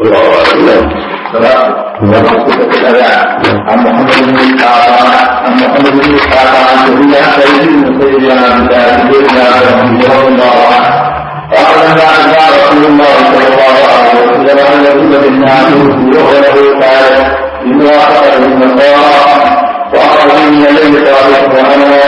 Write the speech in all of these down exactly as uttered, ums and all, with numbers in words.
عن محمد بن إسحاق عن محمد بن إسحاق عن سيدنا سعيد بن سيدنا عبد الله بن رضي الله عنه قال لما أتى رسول الله صلى الله عليه وسلم أن يكون بالناس يغفر قال لموافقة النصارى وأخرج من الليل صالح وأنا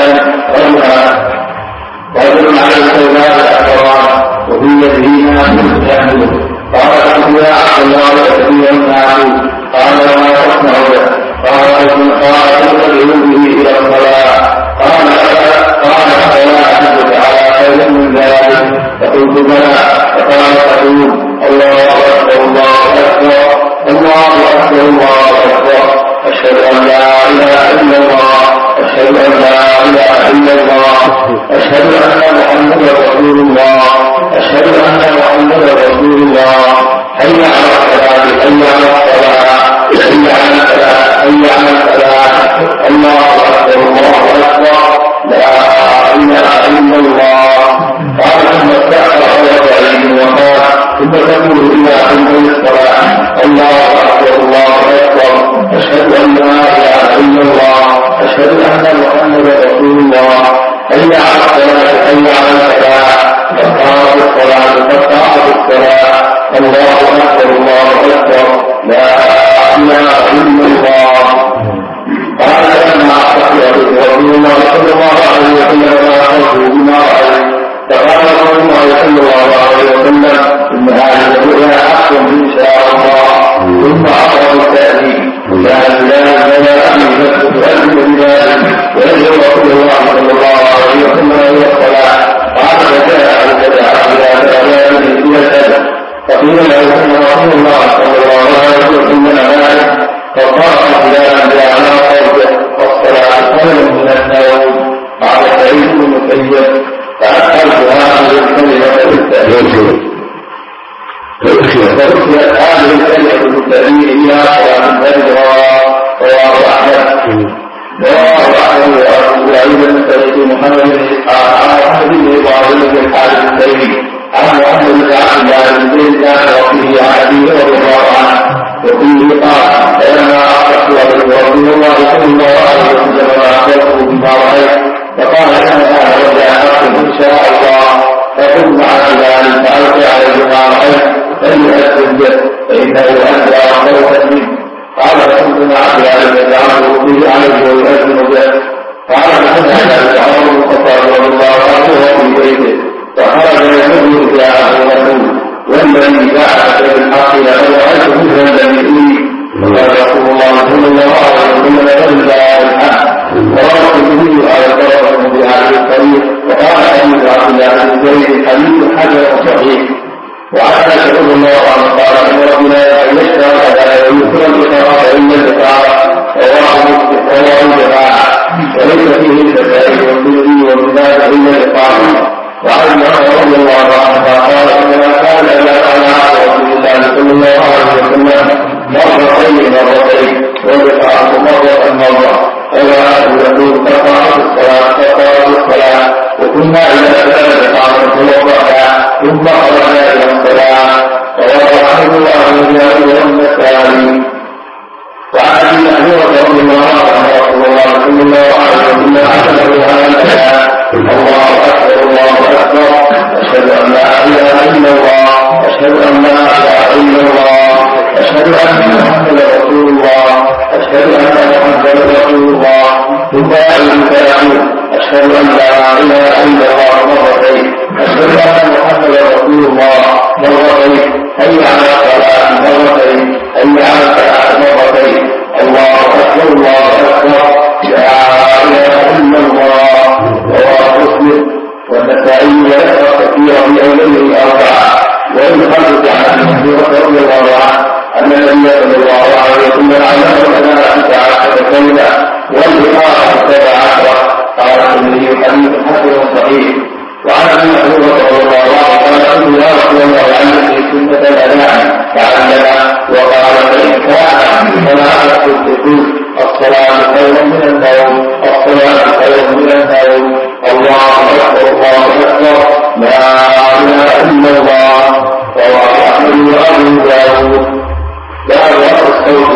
رجل على السوداء الأكرام وفي يده ناس يحمله قال لكم يا عبد الله يأتي الناس قال وما تصنع به قال قال تدعو به إلى الصلاة قال قال فلا أحدث على خير من ذلك فقلت بلى فقال تقول الله أكبر الله أكبر الله أكبر الله أكبر أشهد أن لا إله إلا الله أشهد أن لا إله إلا الله أشهد أن محمدا رسول الله أشهد أن محمدا رسول الله حي على الصلاة حي على الصلاة حي على الصلاة حي على الصلاة الله أكبر الله أكبر لا إله إلا الله قال ثم استأخر على بعيد وقال ثم تقول إلى أن الصلاة الله أكبر الله أكبر أشهد أن لا إله إلا الله أشهد أن محمدا رسول الله حي على الصلاة حي على الصلاة فقامت الصلاة فقامت الصلاة الله أكبر الله أكبر لا إله إلا الله قال لما أخبر رسول الله صلى الله عليه وسلم ما أخبره بما رأى فقال رسول الله صلى الله عليه وسلم إن هذه الرؤيا حق إن شاء الله ثم أخبر التأذين لا إله إلا أن يكتب أجل بذلك ويجب رسول الله صلى الله عليه وسلم إلى الصلاة قال فجاء فدعا إلى بلاد الجسد فقيل له أن رسول الله صلى الله عليه وسلم ذلك فقال فلان جاءنا قوله والصلاة خير من النوم قال سعيد بن مسيب فأدخلت هذه الكلمة بالتأويل فأدخلت هذه الكلمة بالتأويل إلى صلاة الفجر رواه أحمد رواه أحمد وأبو سعيد بن سعيد محمد بن إسحاق عن محمد بن إبراهيم بن الحارث التيمي عن محمد بن عبد الله بن زيد كان وفيه عن أبيه رضي الله عنه وفيه قال فلما أخبرت رسول الله صلى الله عليه وسلم ما أخبرته بما رأيت فقال إن هذا رجع حق إن شاء الله فقلت على ذلك فألقي عليه ما رأيت فليأسجد فإنه أنزع خوفا منه قال فكنت مع ذلك جعله به عليه ويؤذن به قال فكنت ذلك عمر بن الخطاب رضي الله عنه وفي بيته فخرج يقول جاءه رسول والذي جاء بالحق لقد رأيت مثل الذي فيه فقال رسول الله صلى الله عليه وسلم فلن جاء بالحق ورأت به على الطرف بهذه الطريق وقال حديث عبد الله بن زيد حديث حجر صحيح وعلى رسول الله عنه قال ان ربنا يشتغل على يذكر الإقرار إلا الإقرار رواه الجماعة وليس فيه الكسائي والسلمي والبلاد إلا الإقرار وعن رضي الله عنه قال انما كان اذا كان رسول الله صلى الله عليه وسلم مرتين مرتين والإقرار مرة مرة فلا يقول تقرأ الصلاة تقرأ الصلاة وكنا إذا كان إقامة توضأ ثم خرجنا إلى الصلاة رواه أحمد وأبو والنسائي وعن أبي محمود رضي الله عنه رسول الله صلى الله عليه وسلم عتبه على الآيات الله أكبر الله أكبر أشهد أن لا إله إلا الله أشهد أن لا إله إلا الله أشهد أن محمدا رسول الله أشهد أن محمدا رسول الله ثم يعلم فيقول أشهد أن لا إله إلا الله مرتين أشهد أن محمدا رسول الله مرتين حي على الصلاة مرتين حي على الصلاة مرتين الله أكبر الله أكبر لا إله إلا الله رواه مسلم والنسائي ويقرأ كثيرا في أوله أربعة وإن خرج عن أبي هريرة رضي الله عنه أن النبي صلى الله عليه وسلم علمه ثلاثة عشرة كلمة والإقامة سبع عشرة قال النبي حديث حسن صحيح وعن ابي هريره رضي الله عنه قال قلت يا رسول الله علمني سنه الاذان فعلمنا وقال فان كان فلا تقل تقول الصلاه خير من النوم الصلاه خير من النوم الله اكبر الله اكبر لا اله الا الله رواه احمد وابو داود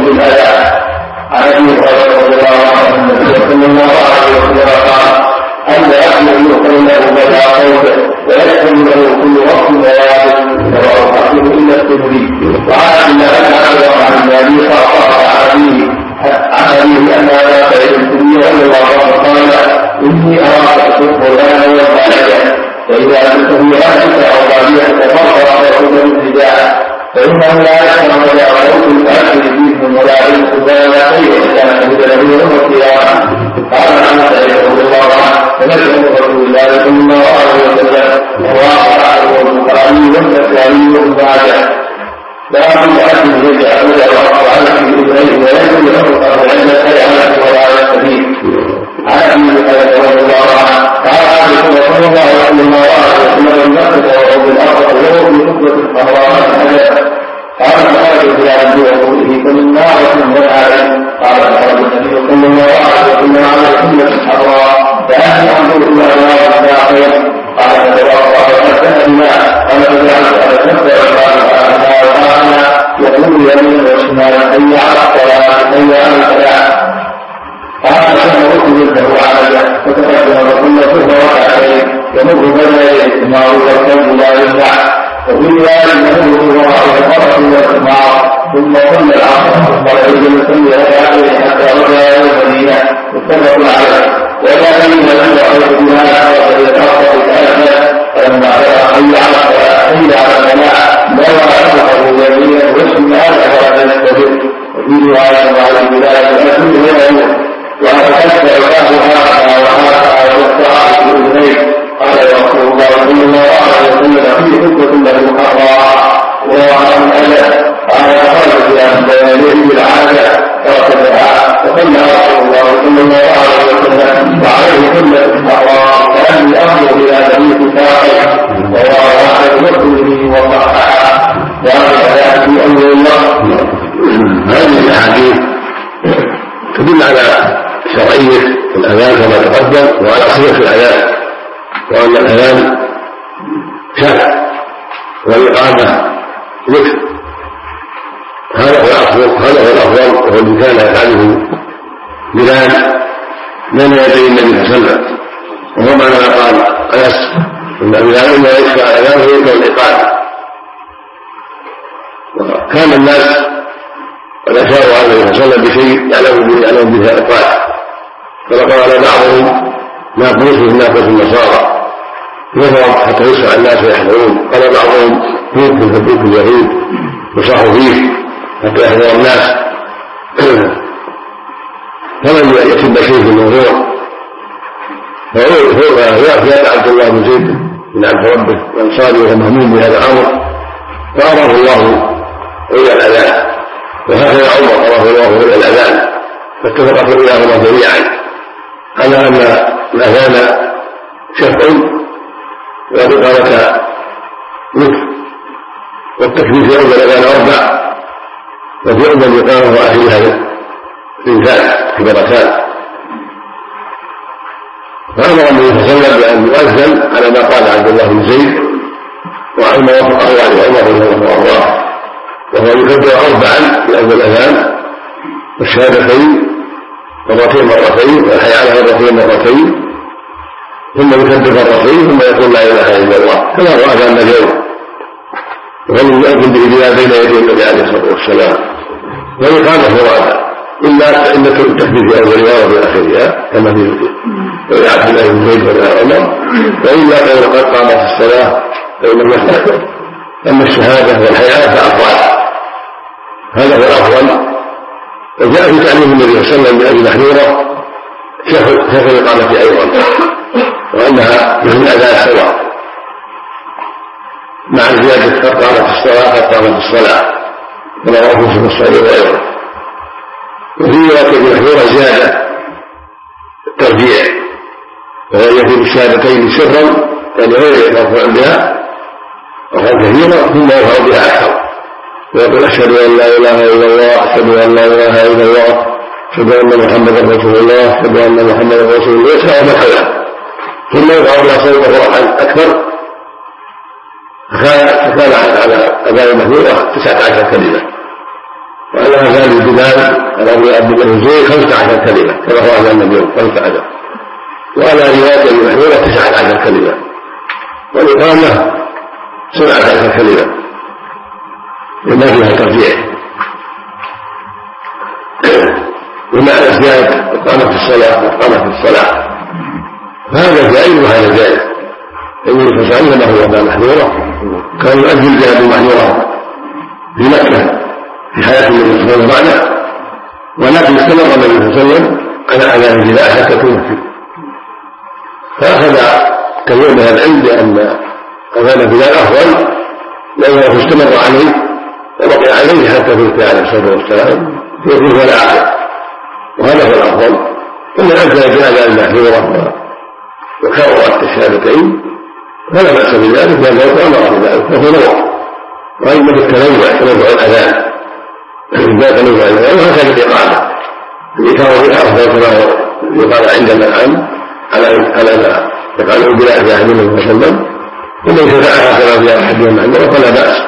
بالأذى. عن أبي هريرة رضي الله عنه أن النبي صلى الله عليه وسلم قال: أن أحد يؤمن له بلا خوفه ويحكم له كل وقت وواجب. رواه أحمد إلا الترمذي. وعن عن النبي صلى الله عليه عن أبيه أن أبا سعيد الخدري رضي الله عنه قال: إني أراك تحب الغنم والبعير، فإذا كنت في أهلك أو بعيرك فاقرأ وخذ الابتداء، فإنه لا يسمع ولا صوت الأكل فيهم ولا رزق ولا شيء كان من له يوم القيامة. قال عن سعيد رضي الله عنه: فنزل رسول الله صلى الله عليه وسلم وواقع والبخاري والنسائي وابن ماجه: لا يؤدي يجعل الرب على اذنيه وينزل له عند الحيوانات ولا يستفيد. عن ابي هريره رضي الله عنه قال: صلى الله عليه وسلم النقد وهو بالارض وهو بنقطه الحمراء الحجر. قال: خرج الى عبد وقوله فمن نار من عليه. قال: خرج النبي صلى الله عليه وسلم على الحمله الحمراء فاني انظر الى نار الداخل. قال: فتوقع فاتنا بما قال: فجعلت على شفه يقول يمين وشمال: حي على الصلاة، حي على الفلاح. قال: فنرد جلده علي فتقدم وكل صهر ركعتين يمر بين يديه الحمار والكلب لا يمنع. وفي رواية يمر وراءه الفرس والحمار. ثم صلى العصر ثم رجل يصلي ركعتين حتى رجع الى المدينة. متفق عليه. وكان من رأيت بها ويتأخر كأسد فلما رأى حي على الصلاة حي على الفلاح لا يعرفه يمينا وشمالا ولا يستفيد. وفي رواية على البلاد ولكن هو يموت وأتكفى عباده هذا وهذا والساعة في أذنيه. قال رسول الله صلى الله عليه وسلم: في حكمة له حراء وعن الأذى. قال: خرج إلى بيانه بالعادة فركبها وصلى رسول الله صلى الله عليه وسلم وعليه حملة حراء كأني أنظر إلى بني ساقه. ورواه أحمد مسلم وصححه. وهذا في أمر الله. هذه الأحاديث تدل على شرعية الأذان كما تقدم وعلى صيغة الأذان، وأن الأذان شرع والإقامة ذكر. هذا هو الأفضل هذا هو الأفضل وهو الذي كان يفعله بلال بين يدي النبي صلى الله عليه وسلم. وهو معنى ما قال أنس إن بلال إنما يشفع الأذان ويكون الإقامة. وكان الناس قد أشاروا على النبي صلى الله عليه وسلم بشيء يعلم به يعلم به الأطفال، فلقى على بعضهم ناقوس من ناقوس النصارى يضرب حتى يسمع الناس ويحضرون. قال بعضهم بوك من بوك اليهود وصحوا فيه حتى يحضر الناس. فلم يتم شيء في الموضوع. فيأتي عبد الله بن زيد من عبد ربه الأنصاري وهو مهموم بهذا الأمر فأراه الله إلى الأذان، وهكذا عمر أراه الله إلى الأذان، فاتفق كلاهما جميعا على أن الأذان شفع والإقامة ذكر، والتكبير في أول الأذان أربع، وفي أول الإقامة وآخرها اثنتان كبيرتان. فأمر النبي صلى الله عليه وسلم بأن يؤذن على ما قال عبد الله بن زيد وعلى ما وافقه عليه عمر رضي الله عنه، وهو يكبر أربعا في أول الأذان والشهادتين مرتين مرتين والحي على مرتين مرتين، ثم يكبر مرتين ثم يقول لا إله إلا الله كما هو أذان اليوم، ومن يأذن به بلا بين يدي النبي عليه الصلاة والسلام. والإقامة مرادة إلا إن التكبير في أولها وفي آخرها كما في عبد الله بن زيد ولا عمر، وإلا فإن قد قامت الصلاة فإن لم يفعل. أما الشهادة والحياة فأفضل، هذا هو الأفضل. وجاء في تعليم النبي صلى الله عليه وسلم بأبي محذورة شيخ الإقامة أيضا، وأنها مثل الأذان سواء مع زيادة قد قامت الصلاة قد قامت الصلاة كما رواه مسلم الصحيح وغيره. وفي رواية ابي محذورة زيادة الترجيع، وهو يأتي بالشهادتين سرا يعني غير مرفوع بها وهو كثيرا ثم يرفع بها أكثر، ويقول أشهد أن لا إله إلا الله، أشهد أن لا إله إلا الله، أشهد أن محمدا رسول الله، أشهد أن محمدا رسول الله، يسمع من حوله ثم يرفع بها صوته رفعا أكثر. فكان على أذان المحذورة تسعة عشر كلمة، وعلى والأذان بلال الأبي عبد الله الزبير خمسة عشر كلمة كما هو أذان النبي خمسة عشر، وعلى رواية المحمولة تسعة عشر كلمة، والإقامة سبعة عشر كلمة لما فيها ترجيع. ومع الزيادة إقامة الصلاة وإقامة الصلاة هذا جائز وهذا جائز. النبي صلى الله عليه وسلم له أذان محظورة كان يؤذن بها بالمحظورة في مكة في حياة النبي صلى الله عليه وسلم بعده، ولكن استمر النبي صلى الله عليه وسلم على أذان بلال حتى توفي، فأخذ كثير من العلم بأن أذان بلال أفضل لأنه استمر عليه وبقي عليه حتى توفي عليه الصلاة والسلام يكون هو العاقل، وهذا هو الأفضل. إن أذن بأذان المحظورة وكرر الشهادتين فلا بأس بذلك لأنه أمر بذلك فهو نوع، وأما بالتنوع تنوع الأذان لا تنوع الأذان وهكذا الإقامة الإقامة بالأفضل كما يقال عندنا الآن على على يقال بلا أذان النبي صلى الله عليه وسلم ومن شفعها كما في أحدهم عنده فلا بأس.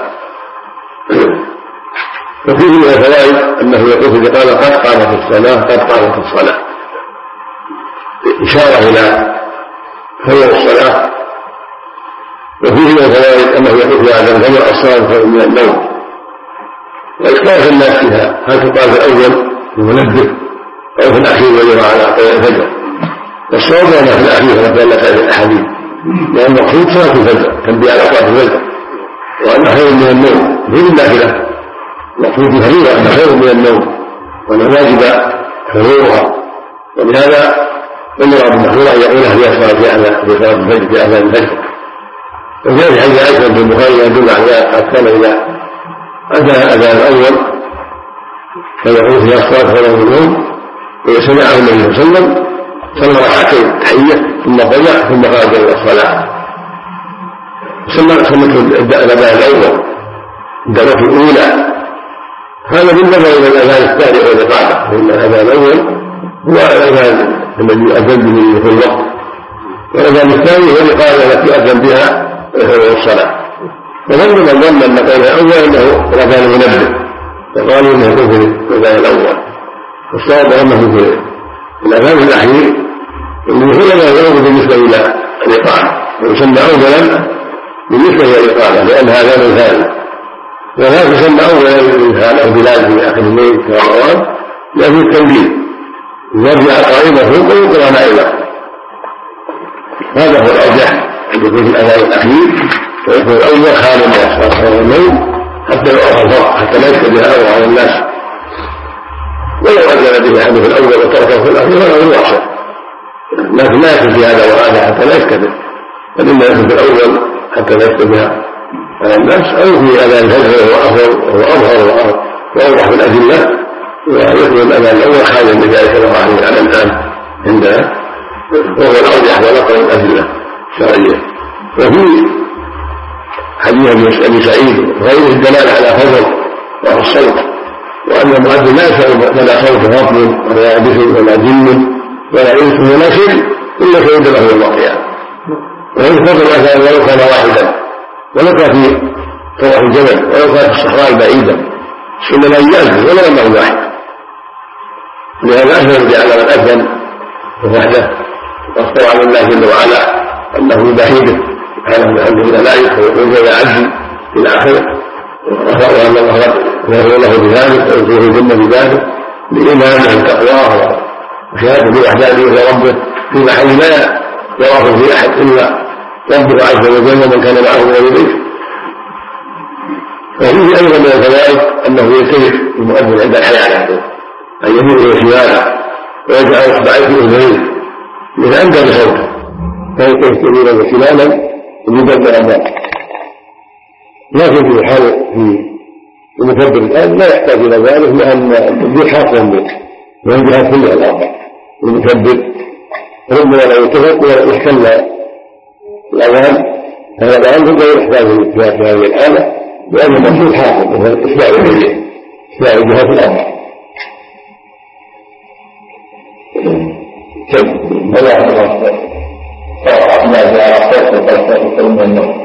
وفيه من الفوائد أنه يقول في الإقامة قد قامت الصلاة قد قامت الصلاة، إشارة إلى خير الصلاة. وفيه من الفوائد أنه يقول في هذا الغمر الصلاة خير من النوم، وإختلاف الناس فيها هل تقال في الأول المنبه أو في الأخير ويرى على طلوع الفجر، والصواب أنه في الأخير كما دلت عليه الأحاديث، لأن المقصود صلاة الفجر تنبيه على صلاة الفجر، وأن خير من النوم غير النافلة المقصود الفريضة أن خير من النوم وأن واجب حضورها، ولهذا أمر بالمحظورة أن يقولها في صلاة الفجر في أذان الفجر. وجاء في حديث عائشة في البخاري يدل على ذلك كان إذا أتى الأذان الأول فيقول فيها الصلاة خير من النوم، وسمعه النبي صلى الله عليه وسلم صلى ركعتين تحية ثم ضيع ثم خرج إلى الصلاة. سمت الأذان الأول الدرجة الأولى، هذا بالنظر إلى الأذان الثاني والإقامة، فإن الأذان الأول هو الأذان الذي يؤذن به في الوقت، والأذان الثاني هو الإقامة التي يؤذن بها الصلاة. وظن من ظن أن قول الأول أنه الأذان المنبه فقالوا أنه يكون في الأذان الأول، والصواب أنه في الأذان الأخير أنه هو الأذان الأول بالنسبة إلى الإقامة، ويسمى أولا بالنسبة إلى الإقامة لأن هذا الثاني، ولا تسمى أولا للإنسان أو بلاد في آخر الليل في رمضان لأنه التنبيه يرجع قائمه ويقرأ نائمه. هذا هو الأرجح أن يكون في الأذان الأخير ويكون الأول خالي من أصحاب النوم حتى يعرف الفرق حتى لا يشتبه على الناس، ولو أذن به أحد في الأول وتركه في الأخير فله الواصل، لكن لا يكون في هذا وهذا حتى لا يشتبه، بل إما يكون في الأول حتى لا يشتبه على الناس، أو في أذان الفجر وهو أفضل وهو أظهر وأوضح بالأدلة، ويكون الأذان الأول خاليا من ذلك كما عليه على الآن عندنا، وهو الأرجح ونقل الأدلة الشرعية. وفي حديث أبي سعيد غير الدلالة على فضل وهو الصوت، وأن المؤذن لا يشعر لا صوت فضل ولا يعبث ولا جن ولا إنس ولا شيء إلا سيد له يوم القيامة. وإن فضل الأذان ولو كان واحدا ولو كان في طرف الجبل ولو كان في الصحراء البعيدة إنما يأذن ولو أنه واحد، لهذا أذن جعل من أذن وحده واخبر عن الله جل وعلا أنه بحيده سبحانه بحمده الملائكة ويقول له يا عبدي إلى آخره، وأن الله يغفر له بذلك ويدخله الجنة بذلك بإيمانه وتقواه وشهادته بوحدانية لربه في محل لا يراه في أحد إلا ربه عز وجل ومن كان معه من يديه. وفيه أيضا من الفوائد أنه يلتفت المؤذن عند الحياة أن يميل إلى شماله ويجعل إصبعيه في أذنيه من أندى بصوته فيلتفت يمينا وشمالا ليبدل ذلك. لكن في حال في المكبر الآن لا يحتاج إلى ذلك لأن التكبير حاصل به من الجهات كلها الأربع، المكبر ربما لا يلتفت ولا يحتل الأذان، هذا الآن هو يحتاج للاتجاه في هذه الحالة لأن المقصود حاصل وهو إصلاح الوجه إصلاح الجهات الأربع.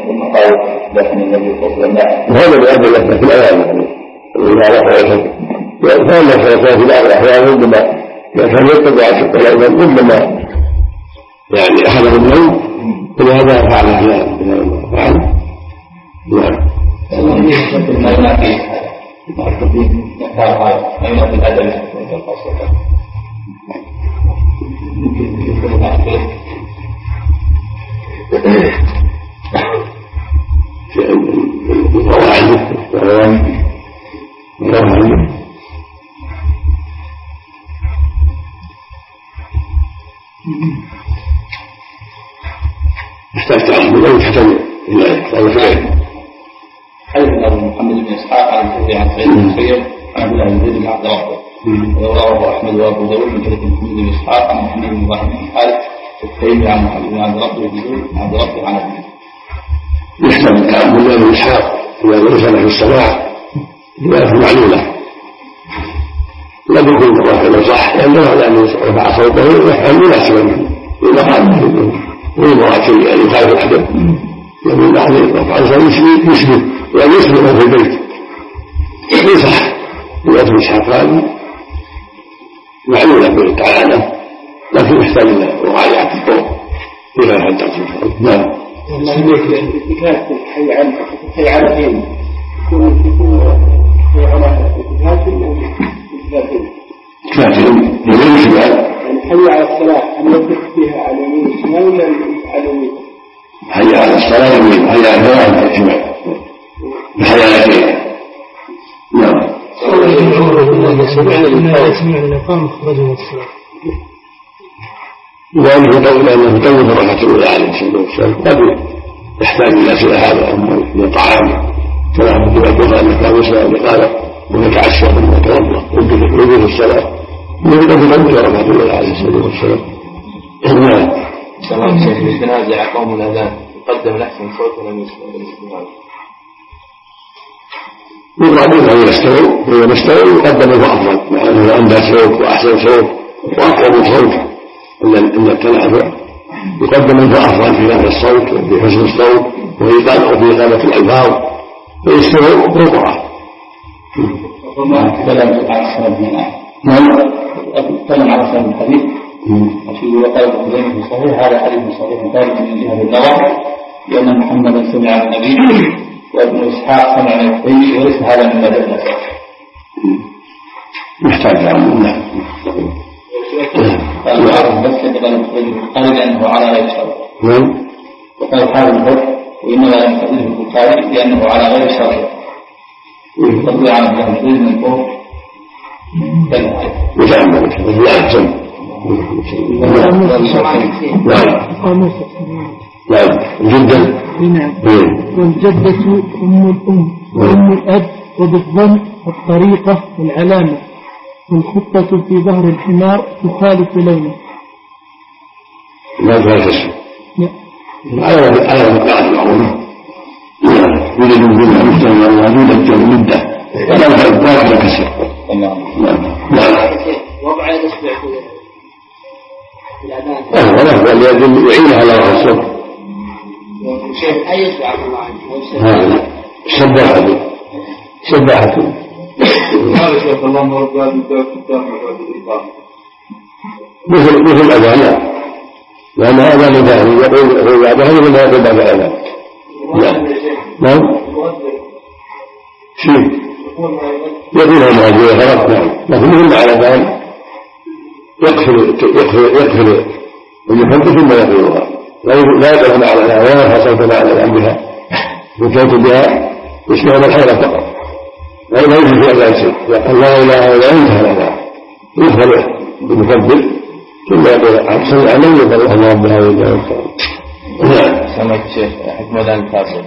وهذا بأدل لك في الأذان يعني إذا رفع الحكم فإن الخلفاء في بعض الأحيان ربما كان يتبع شق الأيمن ربما يعني أخذه النوم فلهذا فعل فعل فعل نعم. ما ينافي مع التطبيق ما ينافي الأدب والقصة القواعد والقواعد والقواعد يحتاج تعلم لا يحتاج إلى إحتاج حديث أبو محمد بن إسحاق عن الزهري عن سعيد بن المسيب عن عبد الله بن زيد بن عبد ربه ورواه أحمد وأبو داود من طريق محمد بن إسحاق عن محمد بن إبراهيم بن الحارث التيمي عن محمد بن عبد ربه بن زيد عن عبد ربه عن أبيه. يحتمل كلام محمد بن إسحاق إذا ليس له السماع رواية معلولة لا يكون الرافع صح لأنه على أن رفع صوته يفهم مناسبا منه إذا قال ويضع شيء يعني يخالف الحدث يقول بعض رفع صوته يشبه يعني يشبه في البيت يصح رواية ابن إسحاق هذه معلولة بالتعالى لكن يحتاج إلى مراجعة الطرق إلى حد تصل. نعم. الاتكاف الحي على الحي على فين؟ يكون يكون حي على الاتكاف الاتكافين. كافين يمين وشمال. الحي على الصلاة أن يدرك فيها على اليمين والشمال ولا على اليمين؟ حي على الصلاة يمين حي على الفلاح على الشمال. الحي على فين؟ نعم. سمعنا الإقامة خرجوا الصلاة. وأنه يطول أنه يطول الركعة الأولى عليه الصلاة والسلام قد يحتاج إلى سؤال هذا من الطعام فلا بد أن يقول أنك لا مسلم قال ونتعشى ثم نتوضأ ويجوز الصلاة يريد أن يطول الركعة الأولى عليه الصلاة والسلام. نعم. سلام شيخ بالجنازة قوم الأذان يقدم الأحسن صوت ولا يسمع يقرأون أن يستووا وإذا استووا يقدم الأفضل مع أنه أندى صوت وأحسن صوت وأقوم صوت إن التنافع يقدم الأفضل في نفس الصوت وفي حسن الصوت وفي إقامة الألفاظ فيستووا بالقرآن. وما تكلم عن السند من نعم. تكلم عن السند الحديث وفي وقال ابن خزيمة في صحيح هذا حديث صحيح ثابت من جهة النظر لأن محمدا سمع عن النبي وابن إسحاق سمع عن النبي وليس هذا من مدى النسب. محتاج عن نعم. قال وعرف بس قال لأنه على غير شرط. نعم. وقال حال الحر وإنما لم يقبله البخاري لأنه على غير شرط. ويقضي عن الجهل من الفوق وتأمل لا أحسن. نعم. نعم جدا. نعم. والجدة أم الأم وأم الأب وبالظن والطريقة والعلامة والخطة في ظهر الحمار تخالف لونه. ما تخالف اسم. على على مقاعد العظمى. يوجد منها مجتمع وجود الجو مدة ولا يفعل ذاك كسر. نعم. نعم. وضع الإصبع في الأذان. أه ولا الذي يعين على الصبر. شيخ أي إصبع الله. سباحة سباحة. هذا شيخ الله مرد هذا الدار الدار مثل مثل الأذان لأن هذا مداني يقول بعد هذا من هذا بعد الأذان. نعم. شيء يقول هذا غلط نعم لكن مثل على الأذان يقفل يقفل يقفل المحدث ثم يقولها لا يقفل على الأذان ولا يفصل على الأذان بها وكانت بها يسمعون الحيرة فقط لا يجب في أذان شيء يقول لا إله إلا أنت هذا يدخل المكبر ثم يقول أحسن علي يقول الله بها وإلا أنت. نعم. سمعت شيخ حكم أذان الفاسد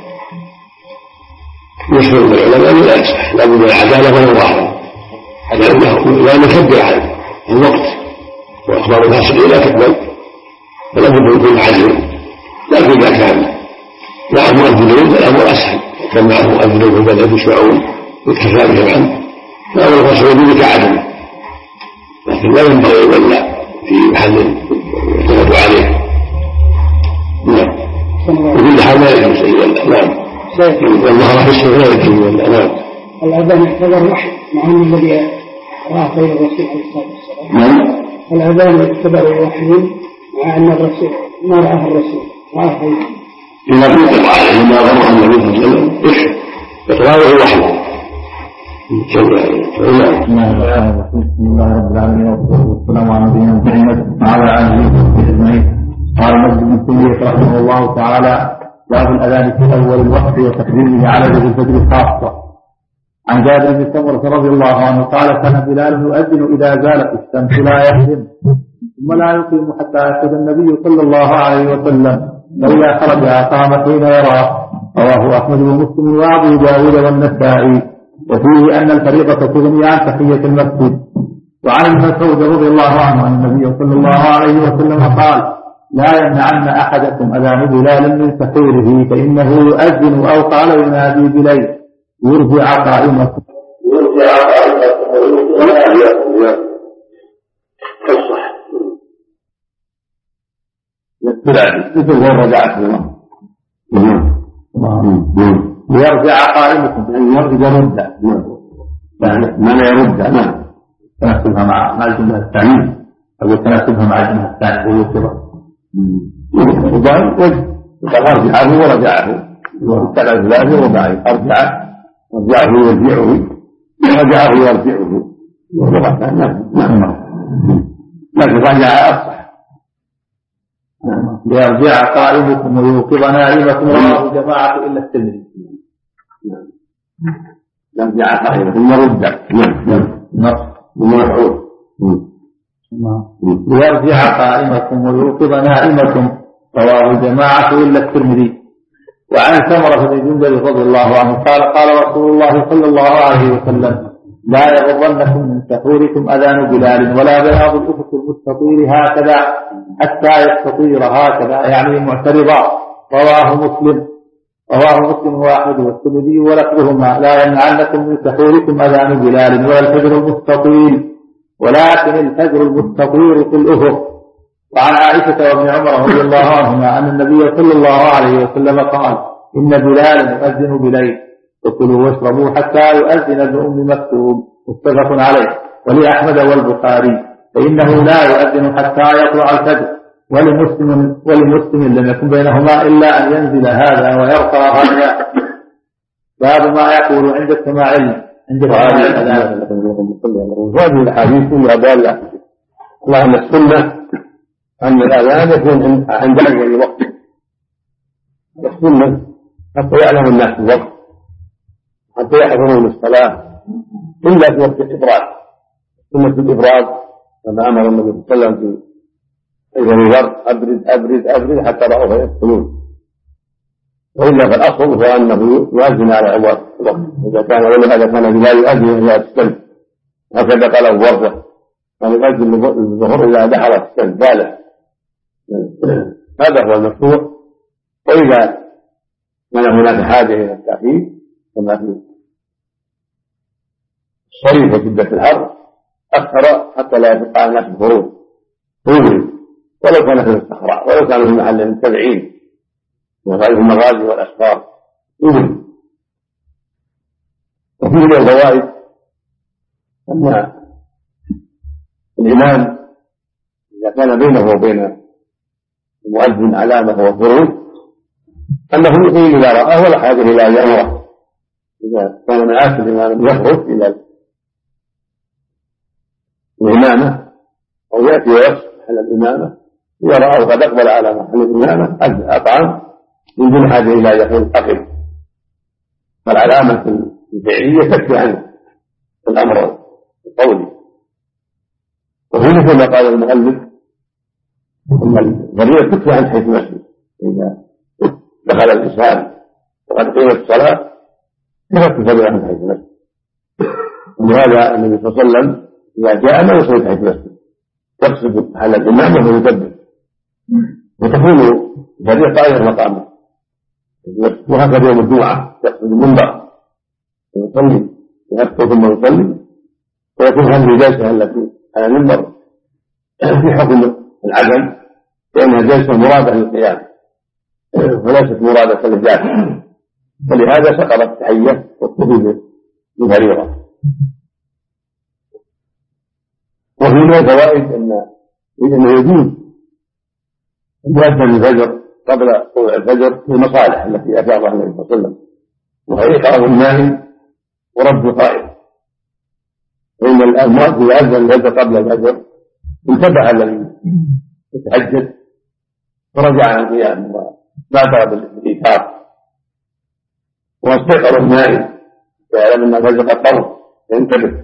يشمل العلماء لا يصح لا بد العدالة ولا ظاهرة لا نكبر عن الوقت وأخبار الفاسد لا تقبل فلا بد يكون عدل لكن إذا كان معه مؤذنون فالأمر أسهل كان معه مؤذنون فبدأ يسمعون يتكفى بهم عنه فأمر الفاسد كعدل لكن لا ينبغي يولى في محل يعتمد عليه. نعم. وكل حال لا يجوز أن يولى. نعم. والله راح يصير لا يجوز أن يولى. نعم. الأذان يعتبر وحي مع أن الذي رأى غير الرسول عليه الصلاة والسلام. الأذان يعتبر وحي مع أن الرسول ما رآه الرسول رآه غيره. إذا كنت عليه ما أمره النبي صلى الله عليه وسلم يكفي يتراوح وحي. بسم الله رب العالمين والسلام على نبينا محمد وعلى آله وصحبه أجمعين. قال مسلم بن تيمية رحمه الله تعالى: باب الأذان في أول الوقت وتحريمه على ذي الفجر خاصة. عن جابر بن سمرة رضي الله عنه قال: كان بلال يؤذن إذا زالت الشمس لا يحزن ثم لا يقيم حتى يأخذ النبي صلى الله عليه وسلم، فإذا خرج أقام حين يراه. رواه أحمد ومسلم وأبو داود والنسائي. وفيه أن الفريضة تغني عن تحية المسجد. وعن ابن مسعود رضي الله عنه أن النبي صلى الله عليه وسلم قال: لا يمنعن أحدكم أذان بلال من سحوره فإنه يؤذن، أو قال ينادي بليل يرجع قائمته يرجع قائمته ويرجع قائمكم يعني يرجع ردا يعني ما لا يرد نعم تناسبها مع مع الجملة الثانية أو تناسبها مع الجملة الثانية وهو كذا وقال وجه رجعه ورجعه وابتلع ثلاثة ورباعي أرجع رجعه يرجعه رجعه يرجعه ولغة نعم نعم لكن رجع أصح ليرجع قائمكم ويوقظ نائمكم. رواه جماعة إلا الترمذي. يرجع قائمكم ثم رد نص ومفعول ليرجع قائمكم ويوقظ نائمكم. رواه جماعة إلا الترمذي. وعن سمرة بن جندب رضي الله عنه قال: قال رسول الله صلى الله عليه وسلم: لا يغرنكم من سحوركم أذان بلال ولا بياض الأفق المستطير هكذا حتى يستطير هكذا يعني معترضا. رواه مسلم رواه مسلم وأحمد والترمذي ولفظهما: لا يمنعنكم من سحوركم أذان بلال ولا الفجر المستطيل ولكن الفجر المستطير في الأفق. وعن عائشة وابن عمر رضي الله عنهما أن النبي صلى الله عليه وسلم قال: إن بلال يؤذن بليل فكلوا واشربوا حتى يؤذن ابن أم مكتوم. متفق عليه. ولأحمد والبخاري: فإنه لا يؤذن حتى يطلع الفجر. ولمسلم ولمسلم لم يكن بينهما إلا أن ينزل هذا ويرقى هذا. باب ما يقول عند السماع عند سماع الأذان. هذه الأحاديث كلها دالة على أن السنة أن الأذان يكون عند أول وقت. السنة حتى يعلم الناس الوقت حتى يحضرون الصلاة إلا في وقت الإبراد. سنة الإبراد كما أمر النبي صلى الله عليه وسلم في الغرب: أبرد أبرد أبرد حتى رأوا يدخلون. وإلا فالأصل هو أنه يؤذن على أول وقت. إذا كان ولهذا كان بلال يؤذن إلى السلم هكذا قال أبو وردة: كان يؤذن الظهر إذا دخل السلم ذلك. هذا هو المشروع. وإذا كان هناك حاجة إلى التأخير كما في الصيف وشدة الحر أكثر حتى لا يبقى الناس الخروج ولو كان في الصحراء ولو كان في محل تبعيد وغير المغازي والأسفار. وفيه من الفوائد أن الإمام إذا كان بينه وبين المؤذن علامة وخروج أنه يقيم إذا رآه ولا حاجة إلى أن يأمره. إذا كان من آخر الإمام يخرج إلى الإمامة أو يأتي ويصف على الإمامة إذا رآه قد أقبل على محل الإمامة أطعم من دون حاجة إلى أن يقول أقم. فالعلامة الفعلية تكفي عنه الأمر القولي. وفي مثل ما قال المؤلف أن الفريضة تكفي عن حيث المسجد. إذا دخل الإنسان وقد قيمت الصلاة كفت الفريضة عن حيث المسجد. ولهذا النبي صلى الله عليه وسلم إذا جاء ما يصلي حيث المسجد يقصد على الإمامة ويكبر وتكون الفريضة قائمة مقامه. وهكذا يوم الجمعة يقصد المنبر ويصلي يخطب ثم يصلي ويكون هذه الجلسة التي على المنبر في حكم العدم لأنها جلسة مرادة للقيام وليست مرادة للجالس. فلهذا سقطت التحية والطفل بالفريضة. من الفوائد أن أنه يجوز أن يؤذن الفجر قبل طلوع الفجر في المصالح التي أشار النبي صلى الله عليه وسلم، وهي إقامة النائم ورد القائم. فإن المؤذن يؤذن الفجر قبل الفجر انتبه الذي يتهجد فرجع عن القيام وبادر بالإيثار، واستيقظ النائم يعلم أن الفجر قد طرق ينتبه.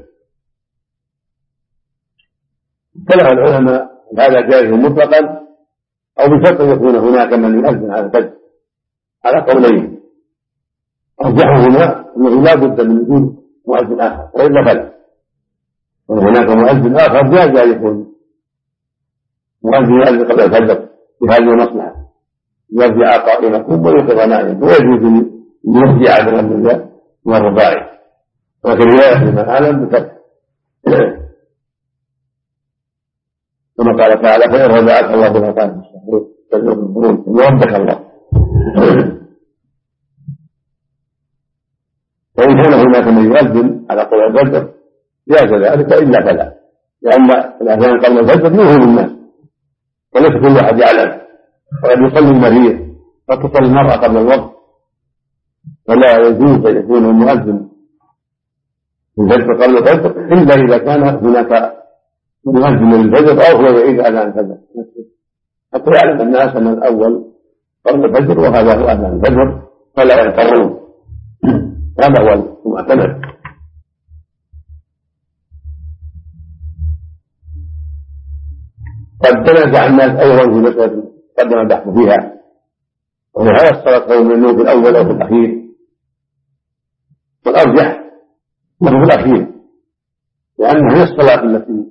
اختلف العلماء هذا جائز مطلقا أو بشرط يكون هناك من يؤذن على الفجر على قولين. أرجحهما أنه لا بد من وجود مؤذن آخر، وإلا فلا. وهناك مؤذن آخر جاز أن يكون مؤذن يؤذن قبل الفجر بهذه المصلحة، يرجع قائمكم ويوقظ نائما، ويجوز أن يرجع بالرجال من الرباعي، وفي رواية من أعلم بفتح كما قال تعالى: فإن رجعك الله بما قال في الصحيح فليؤذن الخروج يوبك الله. وإن كان هناك من يؤذن على قول الفجر جاز ذلك، إلا فلا، لأن الأذان قبل الفجر يوهم الناس وليس كل واحد يعلم، وقد يصلي المريض قد تصلي المرأة قبل الوقت، فلا يجوز أن يكون المؤذن في الفجر قبل الفجر إلا إذا كان هناك مؤذن للفجر أو هو يعيد أذان الفجر حتى يعلم الناس أن الأول قبل الفجر وهذا هو أذان الفجر فلا يضطرون. هذا هو المعتمد. قد تنازع الناس أيضا في مسألة قدم البحث فيها، وهي هل الصلاة خير من النوم في الأول أو في الأخير؟ والأرجح أنه في الأخير، لأنها هي الصلاة التي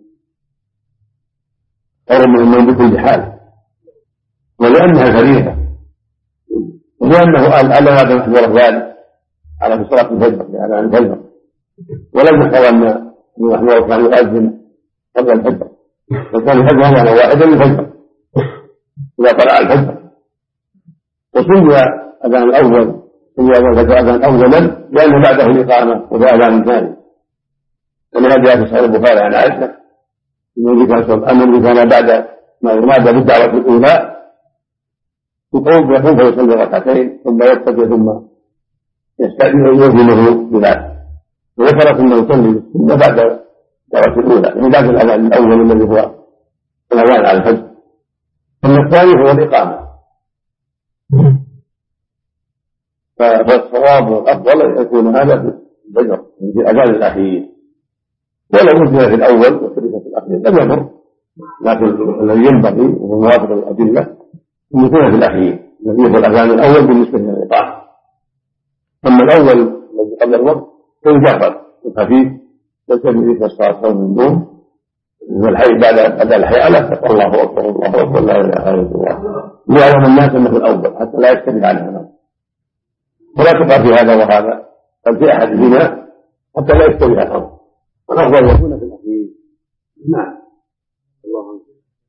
خير من النوم بكل حال، ولأنها فريضة، ولأنه قال ألا هذا محذور ذلك على في صلاة الفجر على الفجر، ولم يحذر أن محذور كان يؤذن قبل الفجر، فكان الفجر هذا واحدا للفجر إذا طلع الفجر. وسمي أذان الأول سمي أذان الفجر أذان أولا لأنه بعده الإقامة وهو أذان ثاني، ولهذا جاء في صحيح البخاري عن عائشة النبي كان صلى أن كان بعد ما ينادى بالدعوة الأولى يقوم يقوم فيصلي ركعتين ثم يرتدي ثم يستأذن ويؤذنه بذلك، وذكرت أنه يصلي ثم بعد الدعوة الأولى يعني بعد الأذان الأول الذي هو الأذان على الفجر، ثم الثاني هو الإقامة. فالصواب والأفضل أن يكون هذا في الفجر في الأذان الأخير، ولو أذن في الأول وترك في الأخير لم يضر، لكن الذي ينبغي وهو موافق الأدلة أن يكون في الأخير الذي هو الأذان الأول بالنسبة للإقامة. أما الأول الذي قبل الوقت فيجرد وخفيف يلتزم به الصلاة صوم النوم والحي بعد أداء الحيالة تقول الله أكبر الله أكبر لا إله إلا الله، ليعلم الناس أنه في الأول حتى لا يستند عنه الناس، ولا تقع في هذا وهذا بل في أحدهما حتى لا يستوي الأمر، والأفضل يكون في الأخير. نعم. الله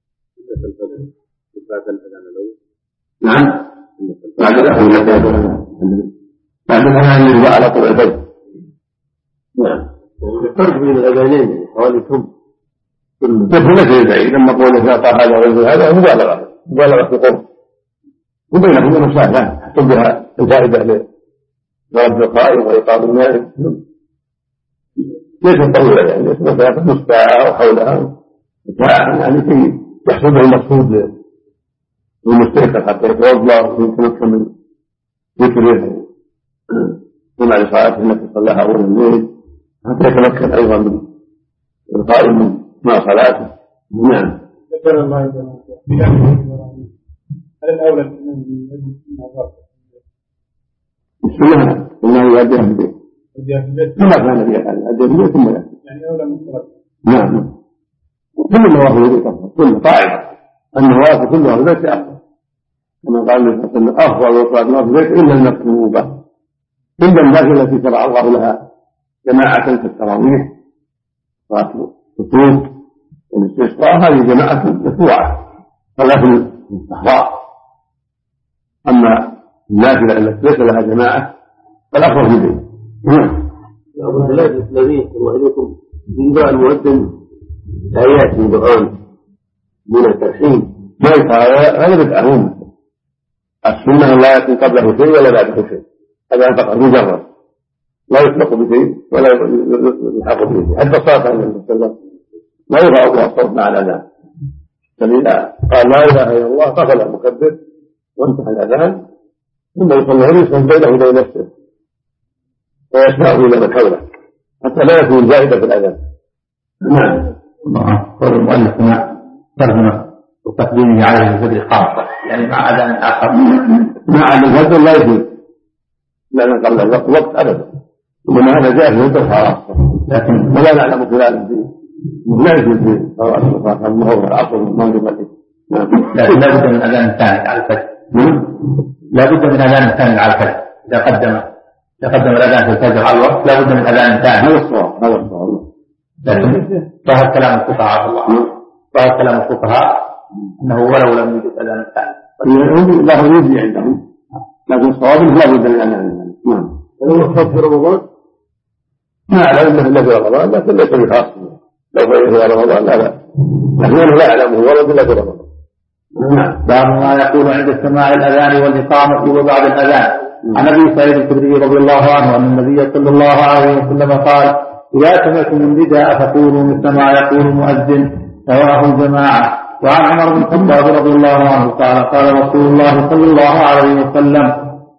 بعد الأذان الأول. نعم. بعد الأذان بعد الأذان يجب على طول الفجر. نعم. الفرق بين الأذانين حوالي كم؟ يكون ليس بعيد، لما قول إذا طاح هذا ويقول هذا مبالغة مبالغة في قرب، وبينهم مسافة حتى بها الفائدة لرد القائم وإيقاظ النائم، ليس طويلة يعني ليس مسافة نصف ساعة أو حولها ساعة يعني كي يحصل المقصود للمستيقظ حتى يتوضأ ويتمكن من ذكره جمع الصلاة التي صلاها أول الليل حتى يتمكن أيضا من القائم مع صلاته. نعم. ذكر الله هل الأولى الإمام بالنظر؟ بسم الله إنه يؤديها في البيت. يؤديها في البيت؟ كما كان النبي يفعل يؤديها في البيت ثم يأتي. يعني أولى من الصلاة. نعم. كل النوافل البيت أفضل، كل قاعدة النوافل كلها في البيت أفضل، كما قال النبي صلى الله عليه وسلم أفضل صلاة في البيت إلا المكتوبة، إلا النافلة التي شرع الله لها جماعة في التراويح صلاة الكسوف والاستسقاء، هذه جماعة مشروعة فلا في الاستحضار. أما النافلة التي ليس لها جماعة فالأفضل في البيت. أبو البلاد الذي الله إليكم إذا المؤذن لا يأتي دعاء دون الترحيم ما يفعل هذا بدعة. السنة لا يكون قبله شيء ولا بعده شيء، هذا ينطق مجرد لا يطلق بشيء ولا يلحق به. حتى صلاة النبي صلى الله عليه وسلم لا يرفع الله الصوت مع الأذان، فإذا قال لا إله إلا الله قفل المكبر وانتهى الأذان ثم يصلي ويصلي بينه وبين نفسه ويسمعه إلى من حوله حتى لا يكون زائدة في الأذان. نعم. قول المؤلف هنا ترجمة وتقديمه عليه الفجر خاصة، يعني مع أذان آخر. مع الفجر لا يجوز لأن قبل الوقت أبدا، ومن هذا جاء في الفجر خاصة، لكن ولا نعلم خلال الدين لا يجوز في صلاة الظهر العصر المغرب. لكن لا بد من أذان ثاني على الفجر. لا بد من أذان ثاني على الفجر إذا قدم إذا قدم الأذان في الفجر على الوقت لا بد من أذان ثاني. هذا الصواب هذا الصواب. لكن ظهر كلام الفقهاء الله ظهر كلام الفقهاء أنه ولو لم يوجد أذان ثاني له يجزي عندهم، لكن الصواب لا بد من أذان. نعم. لو صوت في رمضان ما أعلم أنه إلا في رمضان، لكن ليس بخاص. لو في رمضان لا لا، لكن لا أعلمه ولد إلا في رمضان. نعم. باب ما يقول عند سماع الأذان والإقامة وبعد الأذان. عن أبي سعيد الخدري رضي الله عنه أن النبي صلى الله عليه وسلم قال: إذا سمعتم النداء فقولوا مثل ما يقول المؤذن، رواه الجماعة. وعن عمر بن الخطاب رضي الله عنه قال: قال رسول الله صلى الله عليه وسلم: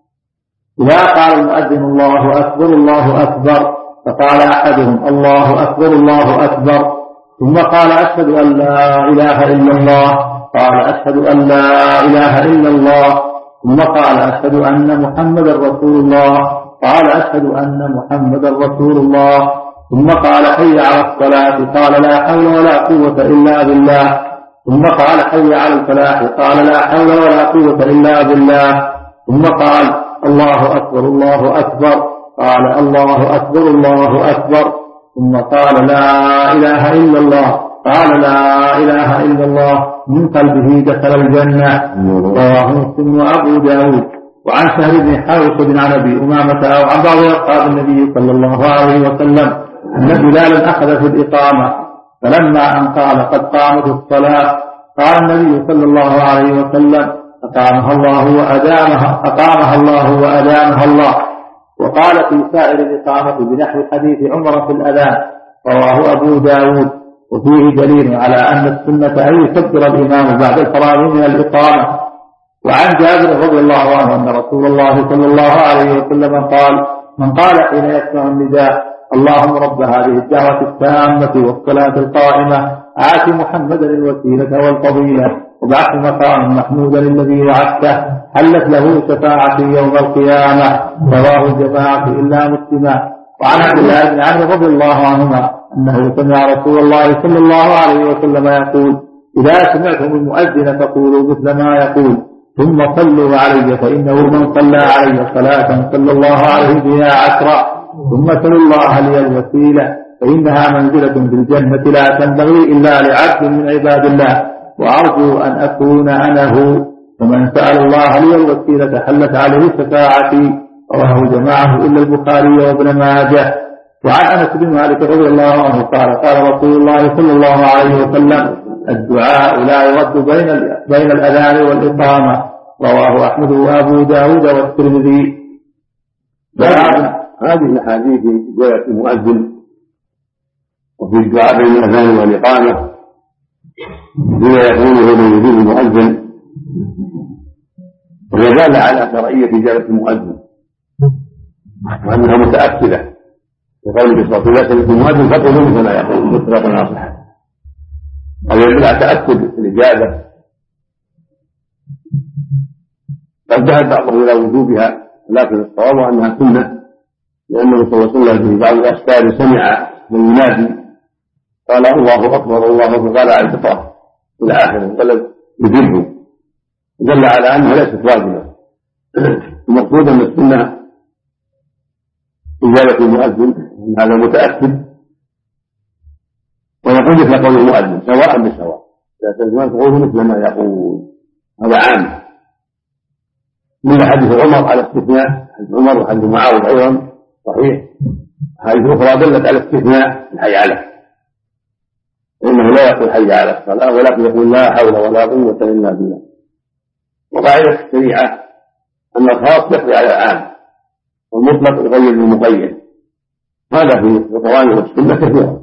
إذا قال المؤذن الله أكبر الله أكبر فقال أحدهم الله أكبر الله أكبر ثم قال أشهد أن لا إله إلا الله قال أشهد أن لا إله إلا الله ثم قال أشهد أن محمدا رسول الله قال أشهد أن محمدا رسول الله ثم قال حي على الصلاة قال لا حول ولا قوة إلا بالله ثم قال حي على الفلاح قال لا حول ولا قوة إلا بالله ثم قال الله أكبر الله أكبر قال الله أكبر الله أكبر ثم قال لا إله إلا الله قال لا إله إلا الله من قلبه دخل الجنة. رواه مسلم وأبو داود. وعن شهر بن حوشب عن أبي أمامة أو عن بعض أصحاب النبي صلى الله عليه وسلم أن بلالا أخذ في الإقامة، فلما أن قال قد قامت الصلاة قال النبي صلى الله عليه وسلم: أقامها الله وأدامها أقامها الله وأدامها الله. وقال في سائر الإقامة بنحو حديث عمر في الأذان، رواه أبو داود. وفيه دليل على أن السنة أن يكبر الإمام بعد الفراغ من الإقامة. وعن جابر رضي الله عنه أن رسول الله صلى الله عليه وسلم قال: من قال حين يسمع النداء: اللهم رب هذه الدعوة التامة والصلاة القائمة آت محمدا الوسيلة والفضيلة وبعث مقام محمودا الذي وعدته حلت له شفاعة يوم القيامة. رواه الجماعة إلا مسلما. وعن عبد الله بن عمرو رضي الله عنهما أنه سمع رسول الله صلى الله عليه وسلم يقول: إذا سمعتم المؤذن فقولوا مثل ما يقول ثم صلوا علي فإنه من صلى علي صلاة صلى الله عليه بها عشرا ثم سلوا الله لي الوسيلة فإنها منزلة في الجنة لا تنبغي إلا لعبد من عباد الله وأرجو أن أكون أنا هو، ومن سأل الله لي الوسيلة حلت عليه شفاعتي. رواه جماعة إلا البخاري وابن ماجه. وعن أنس بن مالك رضي الله عنه قال: قال رسول الله صلى الله عليه وسلم: الدعاء لا يرد بين بين الأذان والإقامة. رواه أحمد وأبو داود والترمذي. هذه الأحاديث جاءت المؤذن وفي الدعاء بين الأذان والإقامة بما يقوله من يجيب المؤذن، ويدل على شرعية إجابة المؤذن وأنها متأكدة وقوله صلى الله عليه وسلم: المؤذن فقهوا مثل ما يقول مطلقا ناصحا. هذا يدل على تأكد الإجابة. قد ذهب بعضهم إلى وجوبها، لكن الصواب أنها سنة، لأنه صلى الله عليه وسلم في بعض الأسفار سمع من ينادي قال: الله أكبر الله أكبر، قال: على الفطرة إلى آخره، قال يجيبه. دل على أنها ليست واجبة. المقصود أن السنة إجابة المؤذن، هذا متأكد، ويقول مثل قول المؤذن سواء بسواء، لا تزال تقول مثل ما يقول. هذا عام. من حديث عمر على استثناء، حديث عمر وحديث معاوية أيضا صحيح. حديث أخرى دلت على استثناء الحي عليه، فإنه لا يقول حي على الصلاة ولكن يقول لا حول ولا قوة إلا بالله. وقاعدة الشريعة أن الخاص يقضي على العام والمطلق يغير المقيد، هذا في القرآن والسنة كثيرا.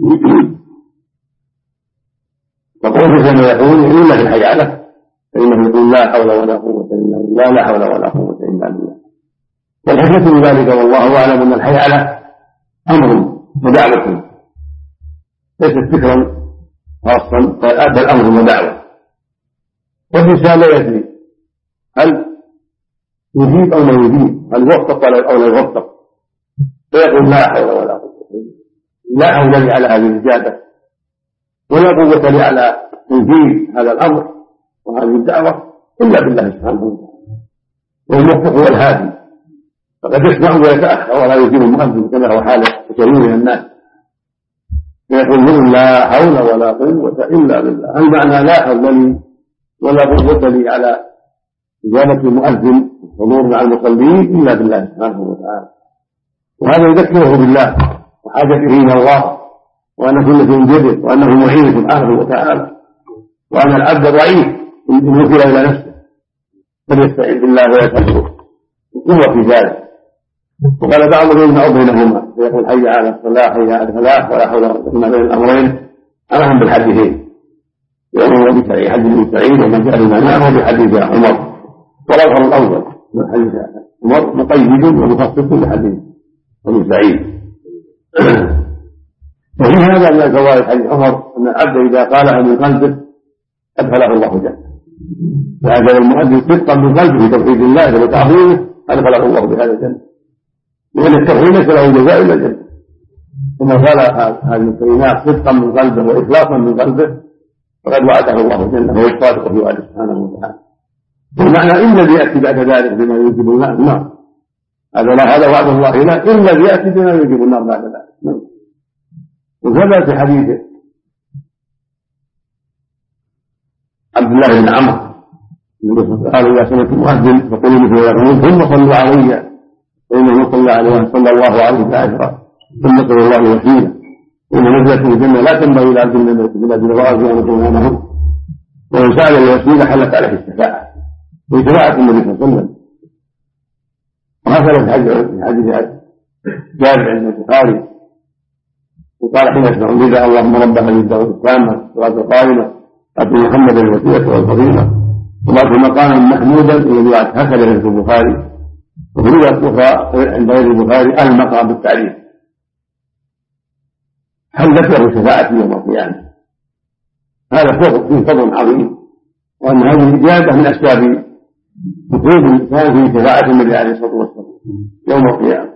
فقول كما يقول إلا في الحي على فإنه يقول لا حول ولا قوة إلا بالله، لا حول ولا قوة إلا بالله. والحكمة من ذلك والله أعلم أن الحي على أمر ودعوة ليست ذكرا خاصا، بل الأمر ودعوة. والإنسان لا يدري هل يجيب أو لا يجيب، هل يوفق أو لا يوفق، فيقول لا حول ولا قوة، لا حول لي على هذه الإجابة ولا قوة لي على تنفيذ هذا الأمر وهذه الدعوة إلا بالله سبحانه وتعالى. والموفق هو الهادي، فقد يسمع ويتأخر ولا يجيب المؤذن كما هو حال كثير من الناس، فيقول لا حول ولا قوة إلا بالله. المعنى لا حول لي ولا قوة لي على إجابة المؤذن والحضور مع المصلين إلا بالله سبحانه وتعالى. وهذا يذكره بالله وحاجته إلى الله، وأن كل شيء جدد، وأنه معين سبحانه وتعالى، وأن العبد ضعيف إن وكل إلى نفسه، فليستعين بالله ويسأله القوة في ذلك. وقال بعضهم يجمع بينهما فيقول حي على الصلاة حي على الفلاح ولا حول ولا قوة بين الأمرين أمام بالحديثين، يقول بسعيد حديث سعيد ومن جاء بمعناه بحديث عمر، والأظهر الأول من حديث عمر مقيد ومخصص لحديث ابن سعيد. وفي هذا من فوائد حديث عمر أن العبد إذا قالها من قلبه أدخله الله جنة، فهذا المؤذن صدقا من قلبه توحيد الله وتعظيمه أدخله الله بهذا الجنة، لأن التوحيد ليس له جزاء إلا الجنة. ثم قال هذه الكلمات صدقا من قلبه وإخلاصا من قلبه فقد وعده الله الجنة وهو الصادق في وعده سبحانه وتعالى. والمعنى إن الذي يأتي بعد ذلك بما يوجب النار، هذا لا هذا وعد الله لا إلا الذي يأتي بما يوجب النار بعد ذلك. وكذا في حديث عبد الله بن عمرو قال إذا سمعت المؤذن فقولوا مثل يقولون ثم صلوا علي فإنه صلى عليه صلى الله عليه وسلم ثم صلى الله وسيله إن نزلت في الجنة لا تنبغي إلى عبد من الذين رأوا أن يكونونه، ومن سأل الوسيلة حلت عليه الشفاعة وشفاعة النبي صلى الله عليه وسلم. وهكذا في حديث جابر عند البخاري وقال حين يسمع بذا اللهم رب هذه الدعوة التامة والصلاة القائمة آت محمدا الوسيلة والفضيلة وبعث مقاما محمودا الذي وعد، هكذا في البخاري. وفي رواية أخرى عند غير البخاري المقام بالتعريف، هل ذكر شفاعة يوم القيامة؟ هذا فوق فيه فضل عظيم، وأن هذه الإجابة من أسباب دخول الإنسان في شفاعة النبي عليه الصلاة والسلام يوم القيامة.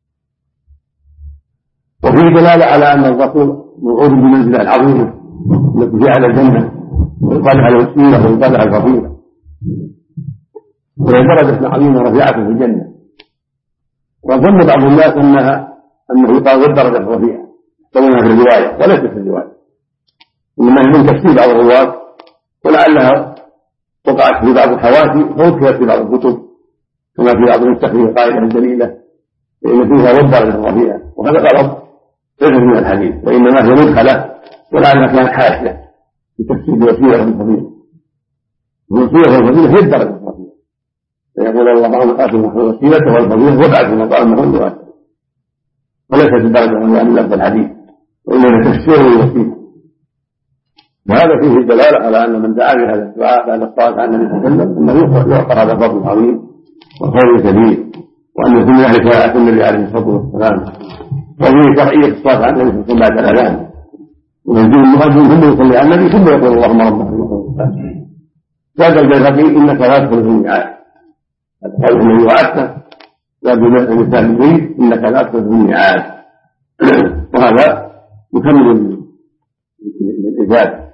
وفيه دلالة على أن الرسول موعود بمنزلة العظيمة التي في أعلى الجنة، ويقال على الوسيلة ويقال على الفضيلة، وهي درجة عظيمة رفيعة في الجنة. وظن بعض الناس أنها أنه يقال والدرجة الرفيعة سوينا في الرواية، وليست في الرواية، إنما هي من تفسير بعض الرواة، ولعلها وقعت في بعض الحواشي وذكرت في بعض الكتب كما في بعض المستخرجين قائلة جليلة فإن فيها والدرجة الرفيعة، وهذا غلط ليس من الحديث، وإنما هي مدخلة ولعلها كانت حاشية في تفسير الوسيلة والفضيلة. الوسيلة والفضيلة هي الدرجة الرفيعة، فيقول الله آتوا الوسيلة والفضيلة وابعثوا مقام محمود وآتوا، وليست الدرجة من لفظ الحديث، وإنما تفسير الوسيلة. وهذا فيه الدلالة على أن من دعا بهذا الدعاء بعد الصلاة على النبي صلى الله عليه وسلم أنه يعطى هذا الفضل العظيم والخير الكبير، وأن يكون من أهل شفاعة النبي عليه الصلاة والسلام. وفيه شرعية الصلاة على النبي صلى الله عليه وسلم بعد الأذان، ويجيب المؤذن ثم يصلي على النبي ثم يقول اللهم رب هذه الدعوة. زاد البيهقي إنك لا تدخل في الميعاد، قال النبي وعدته لا بلسان البيت إنك لا تدخل في الميعاد. وهذا يكمل الإجابة.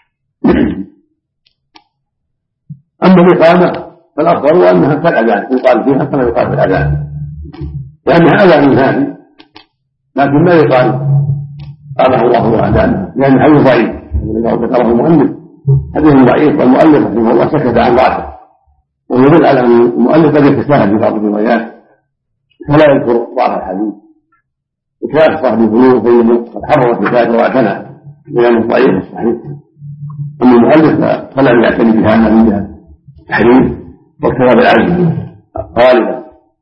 أما الإقامة فالأفضل أنها كالأذان يقال فيها كما يقال في الأذان، لأنها أذان ثاني، لكن ما يقال قاله الله وأذانها، لأن حديث ضعيف الذي ذكره المؤلف حديث ضعيف، والمؤلف رحمه الله سكت عن ضعفه، ويدل على أن المؤلف قد يتساهل في بعض الروايات فلا يذكر ضعف الحديث، وكان صاحب البلوغ بين قد حرر الكتاب واعتنى بيان ضعيف صحيح. أما المؤلف فلم يعتني بها من جهة التحريم واكتفى بالعزم غالبا.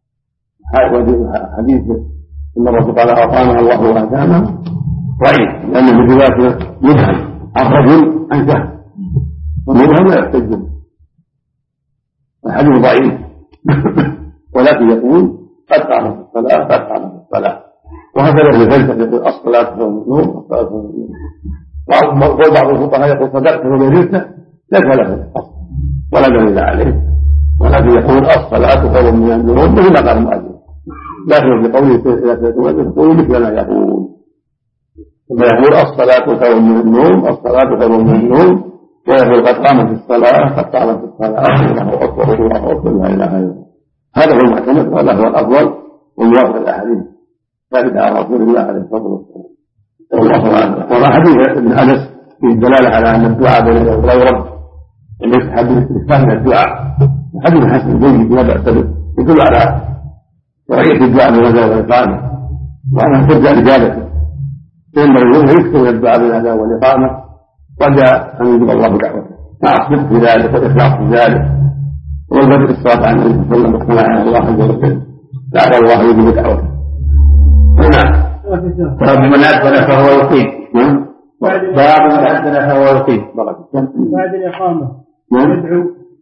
حديث ان الرسول قال اطعمها الله واهدانا ضعيف، لان في روايه يفهم عن رجل عن شهر والمبهم لا يحتج. الحديث ضعيف ولكن يقول قد قامت الصلاه قد قامت الصلاه، وهكذا في الفلسفه يقول الصلاه هو النور الصلاه هو النور. بعض الفقهاء يقول صدقت وبررت ليس له اصل ولا دليل عليه، ولكن يقول الصلاه خير من النوم مثل ما قال المؤلف، لكن في قوله اذا تتولد يقول مثل ما يقول، فيقول الصلاه خير من النوم الصلاه خير من النوم، ويقول قد قامت الصلاه قد قامت الصلاه الله اكبر الله اكبر لا اله الا الله. هذا هو المعتمد وهذا هو الافضل والموافق الاحاديث ثابت على رسول الله عليه الصلاه والسلام. وما حديث ابن انس في الدلاله على ان الدعاء بين لا يرد ليس حديث استفهام الدعاء، حديث حسن جيد لا باس به يدل على شرعيه الدعاء بين الاقامه وانها ترجع لاجابته، فان الرجل يكثر الدعاء بين الاذان والاقامه رجاء ان يجيب الله دعوته مع الصدق في ذلك والاخلاص في ذلك والبدء الصلاه عن النبي صلى الله عليه وسلم والاقتناع على الله عز وجل لعل الله يجيب دعوته. نعم. باب من أذن فهو يقيم. باب من أذن فهو يقيم. بعد الإقامة يدعو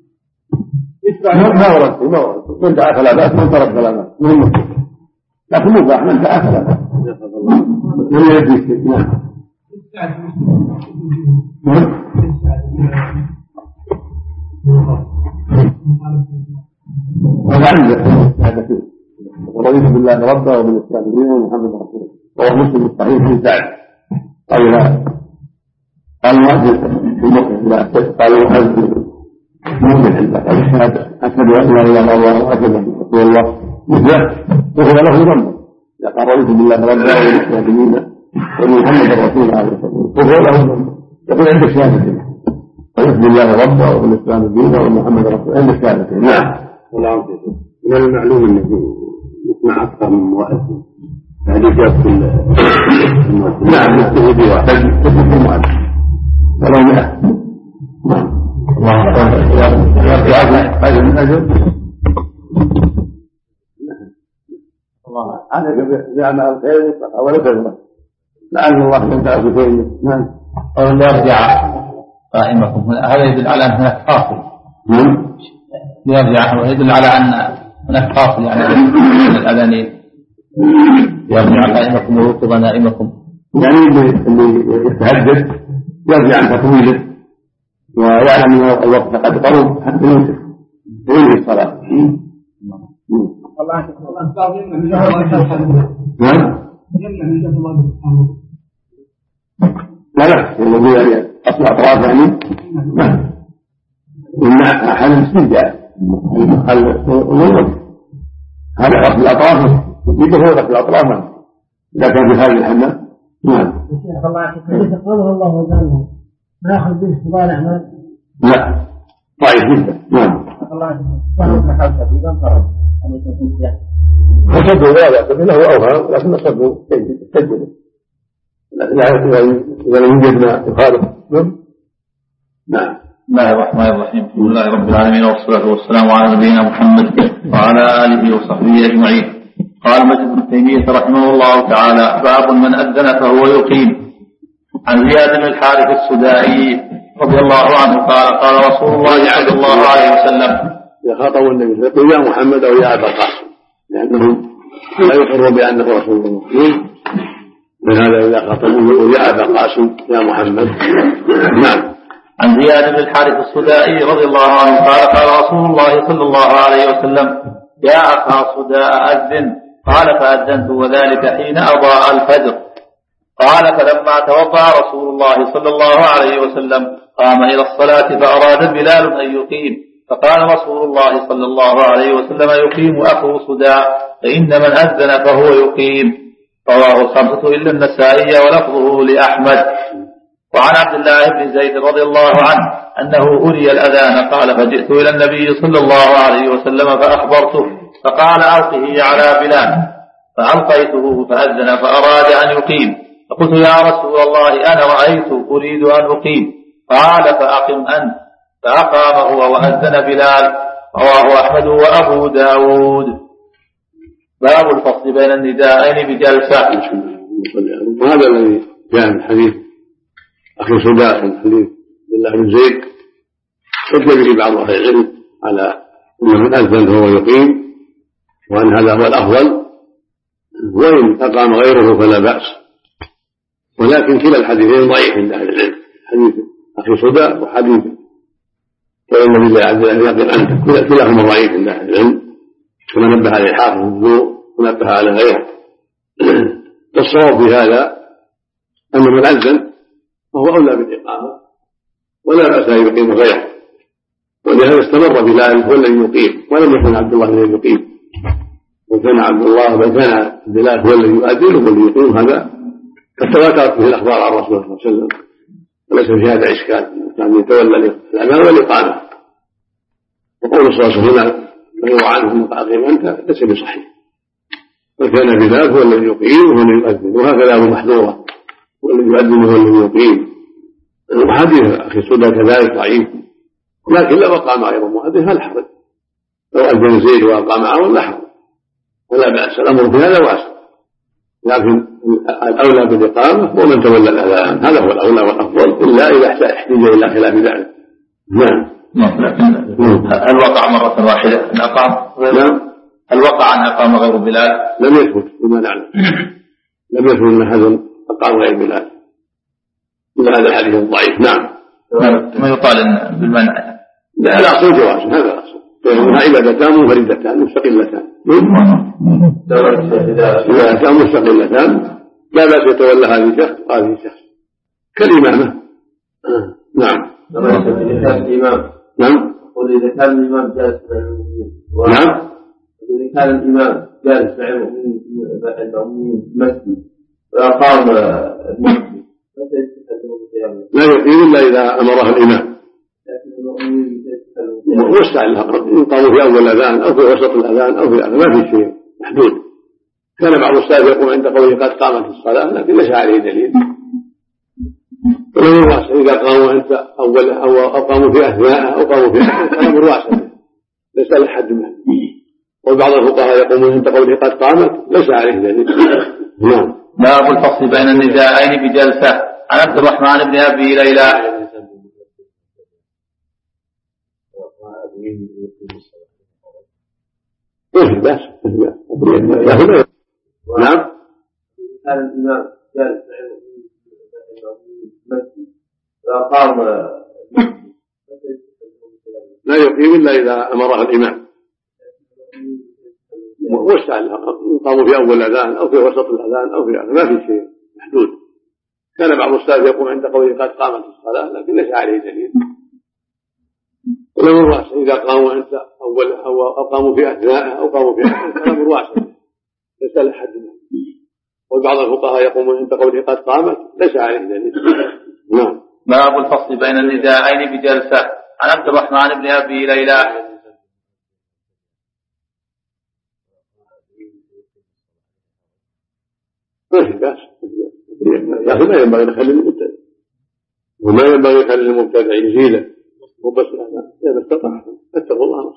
ما ورد ما ورد من دعا فلا بأس من ترك فلا بأس مهم، لكن مباح من دعا فلا بأس من يجلس. نعم. هذا ورضيت بالله ربا وبالإسلام دينا ومحمد رسوله. وهو مسلم الصحيح في سعد قال لا قال المؤذن في المسجد لا قال المؤذن مؤمن عند الشهاده اشهد ان لا اله الا الله واشهد ان رسول الله مثله وهو له ذنب قال رضيت بالله ربا وبالإسلام دينا ومحمد رسوله عليه الصلاه والسلام وهو له ذنب يقول عند الشهادتين رضيت بالله ربا وبالإسلام دينا ومحمد رسوله عند الشهادتين. نعم. من المعلوم انه يسمع اكثر من مؤذن هذه جاءت في نعم يستهدي واحد تجد المؤذن ولو مئة. نعم. الله أكبر من أجل الله عليك بأعمال الخير ولا تجمع لعل الله ينفع بخير. نعم. أو يرجع قائمكم هذا يدل على أن هناك فاصل. نعم. يرجع يدل على أن هناك فاصل يعني من الأذانين. يرجع قائمكم ويوقظ نائمكم، يعني اللي يتهدد يرجع عن تطويله ويعلم ان الوقت قد قرب حتى يوسف وينهي الصلاه. نعم. لا لا الذي يعني اصل اطراف يعني نعم ان حال الاستنجاء هذا اصل الاطراف يجب في الأطراف إذا كان في هذه الحمام. نعم. شيخ الله يعطيك قوله الله وجل ما يأخذ به فضال أعمال. لا ضعيف جدا. نعم. الله يعطيك فهم حالته في منطقة أن يكون فيها. وصدوا لا يعتبر له أوهام لكن صدوا سجل لا إذا لم يوجد ما يخالف. نعم. بسم الله الرحمن الرحيم. الحمد لله رب العالمين والصلاة والسلام على نبينا محمد وعلى آله وصحبه أجمعين. قال مجد بن تيمية رحمه الله تعالى باب من أذن فهو يقيم. عن زياد بن الحارث السدائي رضي الله عنه قال قال رسول الله صلى الله عليه وسلم يخاطب النبي يقول يا محمد أو يا أبا القاسم لأنهم لا يقرون بأنه رسول الله. من هذا إذا خاطبوا يقول يا أبا القاسم يا محمد. نعم. عن زياد بن الحارث السدائي رضي الله عنه قال قال رسول الله صلى الله عليه وسلم يا أخا صداء أذن. قال فأذنت وذلك حين أضاء الفجر. قال فلما توضأ رسول الله صلى الله عليه وسلم قام إلى الصلاة فأراد بلال أن يقيم فقال رسول الله صلى الله عليه وسلم يقيم أخو صداء فإن من أذن فهو يقيم. رواه الخمسة إلا النسائي ولفظه لأحمد. وعن عبد الله بن زيد رضي الله عنه أنه أري الأذان قال فجئت إلى النبي صلى الله عليه وسلم فأخبرته فقال ألقه على بلال فألقيته فأذن فأراد أن يقيم. فقلت يا رسول الله أنا رأيت أريد أن أقيم، قال فأقم أنت، فأقام هو وأذن بلال. رواه أحمد وأبو داود. باب الفصل بين النداءين بجلسة. وهذا الذي جاء من حديث أخي صداق من حديث عبد الله بن زيد حج به بعض أهل العلم على أن من أذن فهو يقيم، وأن هذا هو الأفضل، وإن أقام غيره فلا بأس، ولكن كلا الحديثين ضعيف عند أهل العلم، حديث أخي صداق وحديث فإن النبي عز وجل يقيم أنت، كلاهما ضعيف عند أهل العلم، كما نبه عليه الحافظ النور ونبه على غيره. الصواب في هذا أن من أذن فهو أولى بالإقامة ولا بأس أن يقيم غيره، ولهذا استمر بلال هو الذي يقيم ولم يكن عبد الله الذي يقيم، وكان عبد الله بل كان بلال هو الذي يؤذن والذي يقيم، هذا قد تواترت به الأخبار عن رسول الله صلى الله عليه وسلم وليس في هذا إشكال، كان يتولى الأذان والإقامة. وقول صلى الله عليه وسلم يروى عنه أقيم أنت ليس بصحيح، وكان بلال هو الذي يقيم وهو الذي يؤذن، وهكذا أبو محذورة هو الذي يؤذن وهو الذي يقيم. وحديث أخي صدى كذلك ضعيف، لكن لو أقام غير مؤذن هل حرج؟ لو أذن زيد وأقام معه لا حرج ولا بأس، الأمر في هذا واسع، لكن الأولى بالإقامة هو من تولى الأذان، هذا هو الأولى والأفضل، إلا إذا احتاج إلى خلاف ذلك. نعم. هل وقع مرة واحدة أن أقام؟ نعم. هل وقع أن أقام غير بلال؟ لم يثبت بما نعلم، لم يثبت أن أحد أقام غير بلال، إلا هذا الحديث ضعيف. نعم. ما يقال إن بالمنع؟ لا، الأصل جواز، هذا الأصل، فإنها عبادتان منفردتان مستقلتان، عبادتان مستقلتان لا بأس يتولى هذه شخص وهذه شخص كالإمامة. نعم. الإمام. نعم. قل إذا كان الإمام جالس مع المؤمنين. نعم. إذا كان الإمام جالس مع المؤمنين في المسجد وأقام المسجد متى يستخدمون القيام؟ لا يقيم إلا إذا أمره الإمام. لكن المؤمنين وسع لها، إن قاموا في أول الأذان أو في وسط الأذان أو في الآخر ما في شيء محدود. كان بعض السلف يقول عند قوله قد قامت الصلاة، لكن ليس عليه دليل. الأمر واسع، إذا قاموا أنت أول أو أقاموا في أثناء أو قاموا في أثناء الأمر واسع ليس لحد محدود. وبعض الفقهاء يقولون عند قوله قد قامت ليس عليه دليل. نعم. باب الفصل بين النداءين بجلسة. عن عبد الرحمن بن أبي ليلى ايه بس نعم. كان الإمام جالس المسجد وأقام لا يقيم إلا إذا أمره الإمام، وسع لها، إن قاموا في أول الأذان أو في وسط الأذان أو في الآخر ما في شيء محدود. كان بعض السلف يقول عند قوله قد قامت الصلاة، لكن ليس عليه دليل. الأمر واسع، إذا قاموا أنت أول أو أقاموا في أثناء أو قاموا في أثناء الأمر واسع ليس لحد محدود. وبعض الفقهاء يقولون عند قوله قد قامت ليس عليه دليل. نعم. باب الفصل بين النداءين بجلسة. عن عبد الرحمن بن أبي ليلى ما في بأس، لكن ما ينبغي نخلي المبتدع، وما ينبغي نخلي المبتدع يزيله وبس. إذا استطعت اتقوا الله.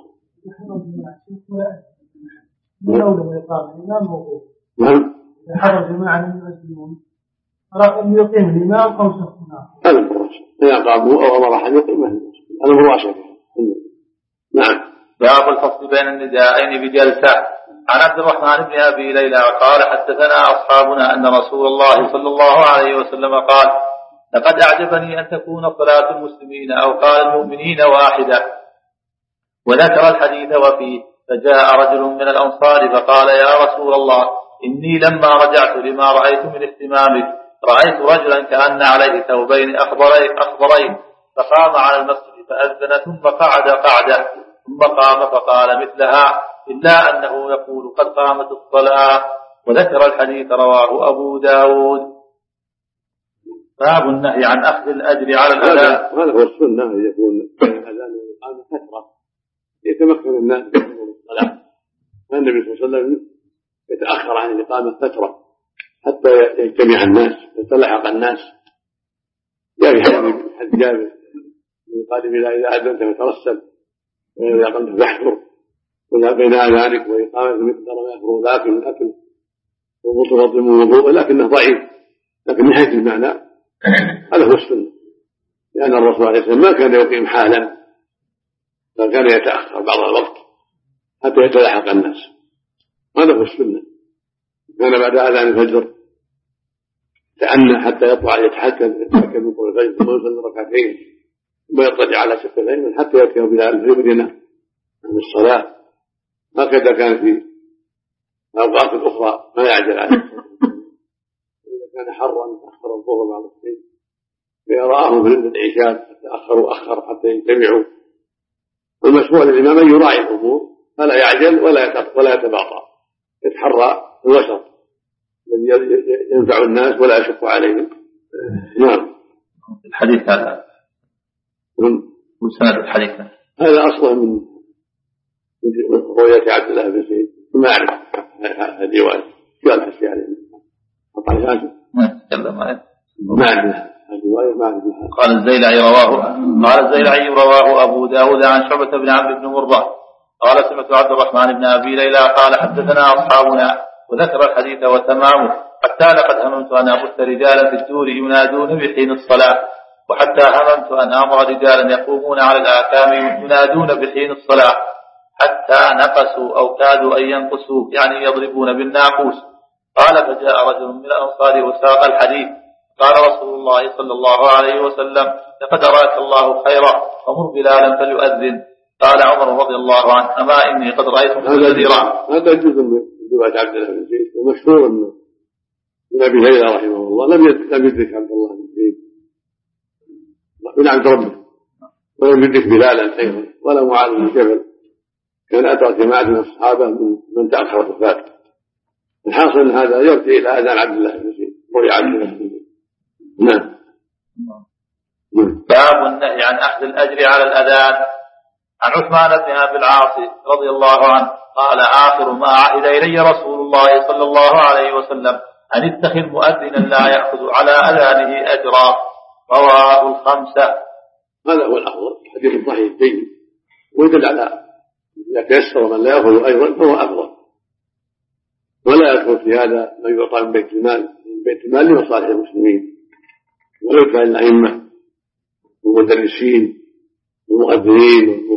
نعم. حضر جماعة من المسلمين أرى أن يقيم الإمام أو شخص آخر. هذا الراشد، إذا قاموا أو أمر أحد يقيم هذا الراشد. نعم. باب الفصل بين النداءين بجلسة. عن عبد الرحمن بن أبي ليلى قال حدثنا أصحابنا أن رسول الله صلى الله عليه وسلم قال لقد أعجبني أن تكون صلاة المسلمين أو قال المؤمنين واحدة، وذكر الحديث وفيه فجاء رجل من الأنصار فقال يا رسول الله إني لما رجعت لما رأيت من اهتمامك رأيت رجلا كأن عليه ثوبين أخضرين, أخضرين فقام على المسجد فأذن ثم قعد قعدة ثم قام فقال مثلها إلا أنه يقول قد قامت الصلاة، وذكر الحديث رواه أبو داود. باب النهي عن أخذ الأجر على الأذان. هذا هو السنة، يكون الأذان والإقامة فترة يتمكن الناس من الصلاة. النبي صلى الله عليه وسلم يتأخر عن الإقامة فترة حتى يجتمع الناس يتلحق الناس. جاء في حديث جابر قال إذا أذنت فترسل وإذا قمت فاحفر ولا بين آذانك وإقامة مقدار ما يفرغ ذاك من الأكل ومتوضئ من الوضوء، لكنه ضعيف. لكن من حيث المعنى هذا هو السنة، لأن الرسول عليه السلام ما كان يقيم حالا بل كان يتأخر بعض الوقت حتى يتلاحق الناس. هذا هو السنة. كان بعد أذان الفجر تأنى حتى يطلع يتحكم يتحكم من طول الفجر ثم يصلي ركعتين ثم يضطجع على سقف الأيمن حتى يأتي بلال الفجر عن الصلاة. هكذا كان في أوقات أخرى ما يعجل عنه. إذا كان حرا تأخر الظهر بعض الحين فيراهم في العشاء تأخروا أخر حتى يجتمعوا. المشروع للإمام أن يراعي الأمور فلا يعجل ولا ولا يتباطأ، يتحرى الوسط الذي ينفع الناس ولا يشق عليهم. نعم. الحديث هذا من سند الحديث هذا أصلا من رؤية عبد الله بن زيد ما أعرف هذه وائل قال حسي عليه قطع الهاشم ما تكلم عليه ما أعرف هذه وائل ما أعرف. قال الزيلعي رواه قال الزيلعي رواه أبو داود عن شعبة بن عمرو بن مرة قال سمعت عبد الرحمن بن أبي ليلى قال حدثنا أصحابنا وذكر الحديث وتمامه حتى لقد هممت أن أبث رجالا في الدور ينادون بحين الصلاة وحتى هممت أن أمر رجالا يقومون على الآكام ينادون بحين الصلاة حتى نقصوا أو كادوا أن ينقصوا يعني يضربون بالناقوس. قال فجاء رجل من الأنصار وساق الحديث قال رسول الله صلى الله عليه وسلم لقد أراك الله خيرا فمر بلالا فليؤذن. قال عمر رضي الله عنه أما إني قد رأيت مستديرا. هذا جزء من رواية عبد الله بن زيد ومشهور من أبي هريرة رحمه الله لم يدرك عبد الله بن زيد من عبد ربه ولم يدرك بلالا أيضا ولا معاذ بن جبل. كان أدرك جماعة من الصحابة من تأخر الوفاة. الحاصل أن هذا يرجع إلى أذان عبد الله بن زيد رؤيا عبد الله بن زيد. نعم. باب النهي عن أخذ الأجر على الأذان. عن عثمان بن أبي العاص رضي الله عنه قال آخر ما عهد إلي رسول الله صلى الله عليه وسلم أن اتخذ مؤذنا لا يأخذ على أذانه أجرا. رواه الخمسة. هذا هو الأفضل. حديث صحيح جيد ويدل على إذا تيسر من لا يأخذ أيضا فهو أفضل. ولا يدخل في هذا ما يعطى من بيت المال من بيت المال لمصالح المسلمين ولا يدفع الأئمة والمدرسين والمؤذنين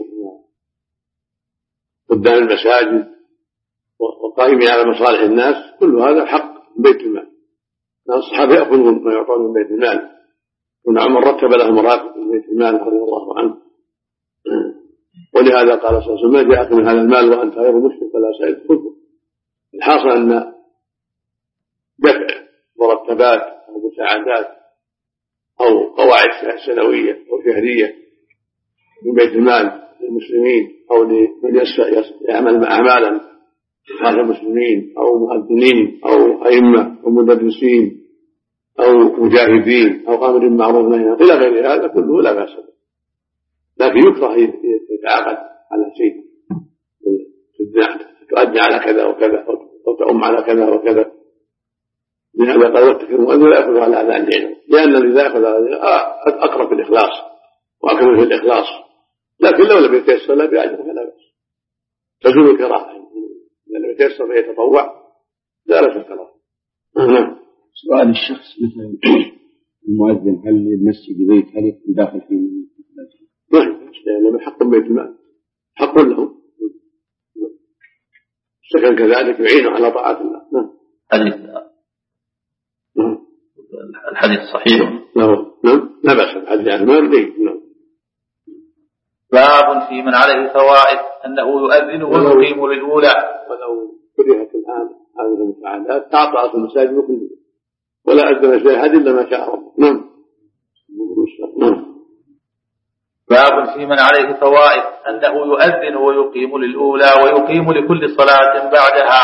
قدام المساجد والقائمين على مصالح الناس كل هذا حق من بيت المال. الصحابة يأخذون ما يعطون من بيت المال وأن عمر رتب لهم مراتب من بيت المال رضي الله عنه. ولهذا قال صلى الله عليه وسلم ما جاءك من هذا المال وأنت غير مسلم فلا سائل خذه. الحاصل أن دفع مرتبات أو مساعدات أو قواعد سنوية أو شهرية من بيت المال للمسلمين أو لمن يعمل أعمالا خارج المسلمين أو مؤذنين أو أئمة أو مدرسين أو مجاهدين أو أمر بالمعروف إلى غير هذا كله لا بأس به. لكن يكره يتعاقد على شيء تؤدي على كذا وكذا أو تؤم على كذا وكذا. لهذا قال واتخذ مؤذن لا يأخذ على أذان العلم لأن الذي يأخذ أقرب في الإخلاص وأكمل في الإخلاص. لكن لو لم يتيسر لا بأجر فلا بأس تزول الكراهة. إذا لم يتيسر فيتطوع لا بأس الكراهة. سؤال الشخص مثلا المؤذن هل المسجد بيت هل يكون داخل فيه نعم لأنه حق بيت المال حق له السكن كذلك يعينه على طاعة الله. نعم. حديث الحديث صحيح. نعم نعم لا بأس الحديث عن المال ليه. نعم. باب في من عليه فوائد أنه يؤذن ويقيم للأولى. ولو كرهت الآن هذه المساعدات تعطى المساجد كلها ولا أذن شيء أحد إلا ما شاء ربه. نعم. نعم. باب في من عليه فوائد أنه يؤذن ويقيم للأولى ويقيم لكل صلاة بعدها.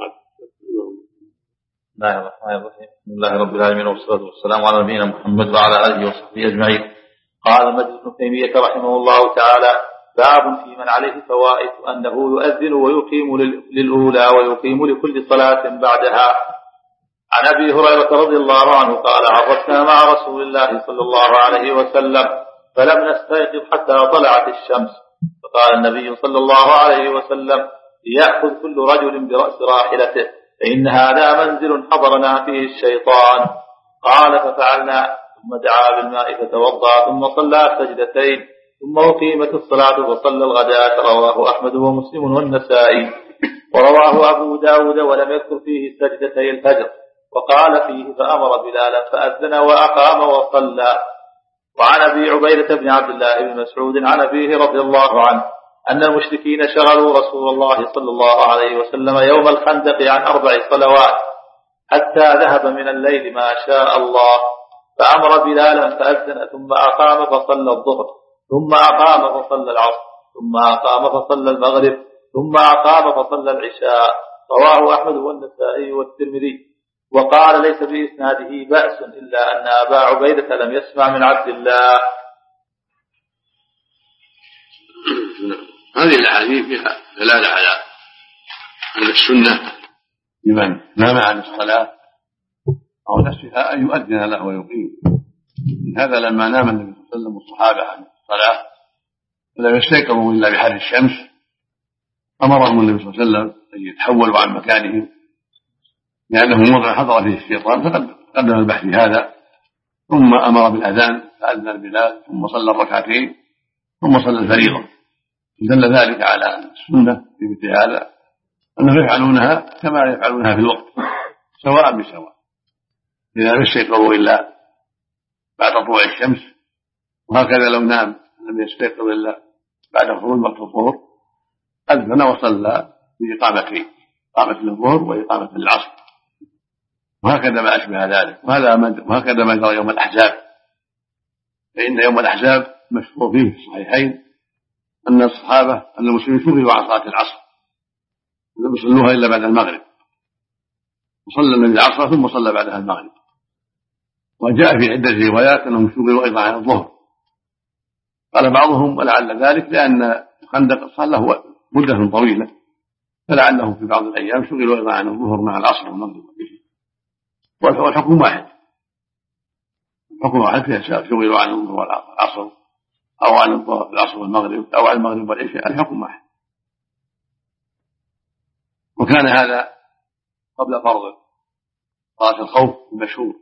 بسم الله الرحمن الرحيم. بسم الله رب العالمين والصلاة والسلام على نبينا محمد وعلى آله وصحبه أجمعين. قال مجد ابن تيمية رحمه الله تعالى باب في من عليه فوائد أنه يؤذن ويقيم للأولى ويقيم لكل صلاة بعدها. عن أبي هريرة رضي الله عنه قال عرفنا مع رسول الله صلى الله عليه وسلم فلم نستيقظ حتى طلعت الشمس، فقال النبي صلى الله عليه وسلم ليأخذ كل رجل برأس راحلته فإن هذا منزل حضرنا فيه الشيطان. قال ففعلنا، ثم دعا بالماء فتوضأ ثم صلى سجدتين ثم أقيمت الصلاة وصلى الغداة. رواه أحمد ومسلم والنسائي. ورواه أبو داود ولم يذكر فيه سجدتي الفجر، وقال فيه فأمر بلالا فأذن وأقام وصلى. وعن أبي عبيدة بن عبد الله بن مسعود عن أبيه رضي الله عنه أن المشركين شغلوا رسول الله صلى الله عليه وسلم يوم الخندق عن أربع صلوات حتى ذهب من الليل ما شاء الله، فأمر بلالا فأذن ثم أقام فصلى الظهر ثم أقام فصلى العصر ثم أقام فصلى المغرب ثم أقام فصلى العشاء. رواه أحمد والنسائي والترمذي. وقال ليس بإسناده بأس إلا أن أبا عبيدة لم يسمع من عبد الله. هذه الأحاديث فيها دلالة على أن السنة لمن نام عن الصلاة أو نسيها أن يؤذن له ويقيم. من هذا لما نام النبي صلى الله عليه وسلم والصحابة عن الصلاة فلم يستيقظوا إلا بحر الشمس، أمرهم النبي صلى الله عليه وسلم أن يتحولوا عن مكانهم لأنه موضع حضر فيه الشيطان، فقد قدم البحث هذا. ثم أمر بالأذان فأذن البلال ثم صلى الركعتين ثم صلى الفريضة. دل ذلك على السنة في مثل هذا أنهم يفعلونها كما يفعلونها في الوقت سواء بسواء، إذا لم يستيقظوا إلا بعد طلوع الشمس. وهكذا لو نام لم يستيقظ إلا بعد خروج وقت الظهر أذن وصلى بإقامتين، إقامة الظهر وإقامة العصر، وهكذا ما أشبه ذلك. وهكذا ما جرى يوم الأحزاب، فإن يوم الأحزاب مشهور فيه في الصحيحين أن الصحابة أن المسلمين شغلوا عن صلاة العصر لم يصلوها إلا بعد المغرب، وصلى النبي العصر ثم صلى بعدها المغرب. وجاء في عدة روايات أنهم شغلوا أيضا عن الظهر. قال بعضهم ولعل ذلك لأن الخندق صار له مدة طويلة، فلعلهم في بعض الأيام شغلوا أيضا عن الظهر مع العصر والمغرب والحكم واحد، الحكم واحد فيها شغلوا عن الظهر والعصر أو عن الظهر والعصر والمغرب أو عن المغرب والعشاء، الحكم واحد. وكان هذا قبل فرض صلاة الخوف المشهور،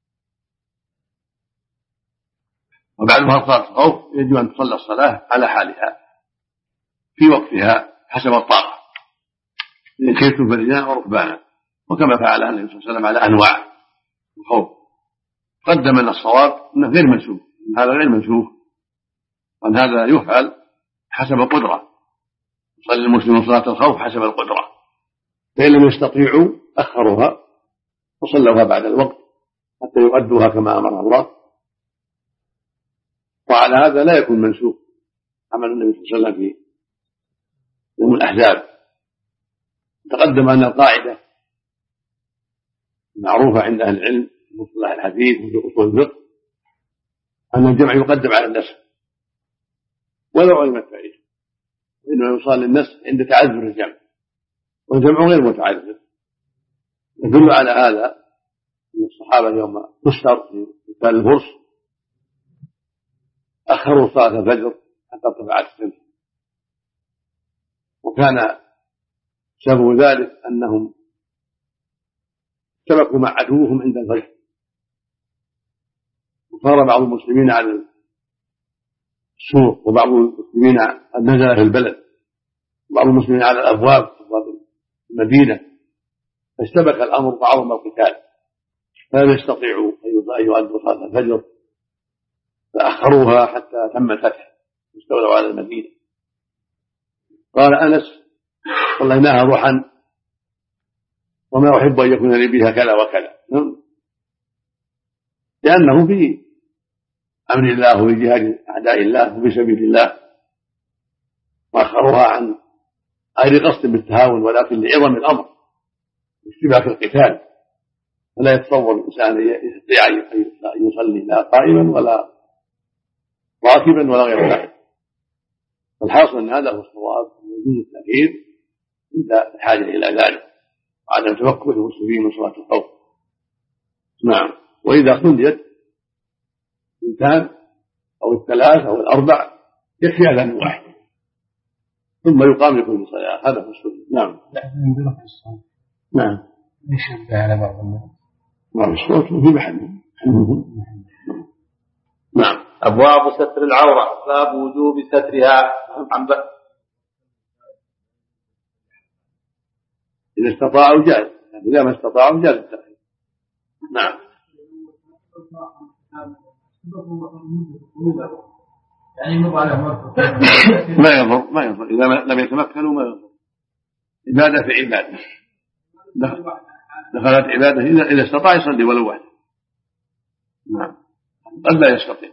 وبعد فرض صلاة الخوف يجب أن تصلى الصلاة على حالها في وقتها حسب الطاقة، إن كنتم فرجالا وركبانا، وكما فعل النبي صلى الله عليه وسلم على أنواع الخوف. قدم أن الصواب أنه غير منسوخ، هذا غير منسوخ، وأن هذا يفعل حسب القدرة، يصلي المسلمون صلاة الخوف حسب القدرة، فإن لم يستطيعوا أخروها وصلوها بعد الوقت حتى يؤدوها كما أمر الله. وعلى هذا لا يكون منسوخ عمل النبي صلى الله عليه وسلم في يوم الأحزاب. تقدم أن القاعدة معروفة عند أهل العلم في مصطلح الحديث وفي أصول الفقه أن الجمع يقدم على النسخ ولو علم التاريخ، إنه يصال للنسخ عند تعذر الجمع، والجمع غير متعذر. يدل على هذا أن الصحابة يوم نصر في قتال الفرس أخروا صلاة الفجر حتى ارتفعت الشمس، وكان سبب ذلك أنهم اشتبكوا مع عدوهم عند الفجر، وصار بعض المسلمين على السوق وبعض المسلمين قد نزل في البلد وبعض المسلمين على الأبواب أبواب المدينة، فاشتبك الأمر فعظم القتال، فلم يستطيعوا أن يؤدوا صلاة الفجر فأخروها حتى تم الفتح واستولوا على المدينة. قال أنس صليناها ضحى وما أحب أن يكون لي بها كذا وكذا، لأنه في أمر الله وفي جهاد أعداء الله وفي سبيل الله، وأخروها عن غير قصد بالتهاون ولكن لعظم الأمر واشتباك القتال، فلا يتصور الإنسان يستطيع أن يصلي لا قائما ولا راكبا ولا غير ذلك. الحاصل أن هذا هو الصواب، يجوز التأخير عند الحاجة إلى ذلك وعدم تمكن المسلمين من صلاة الخوف. نعم. وإذا خليت اثنتان أو الثلاث أو الأربع يكفي أذان واحد ثم يقام لكل صلاة. هذا هو السنة. نعم. نعم. يشبه على بعض الناس بعض الصوت في محله. نعم. أبواب ستر العورة. باب وجوب سترها عن بأس. إذا استطاعوا جاز، إذا ما استطاعوا جاز التأخير. نعم. يعني ما يضر ما يضر إذا لم يتمكنوا ما يضر. عبادة في عبادة، دخلت عبادة إذا إذا استطاع يصلي ولو واحد. نعم. قد لا يستطيع.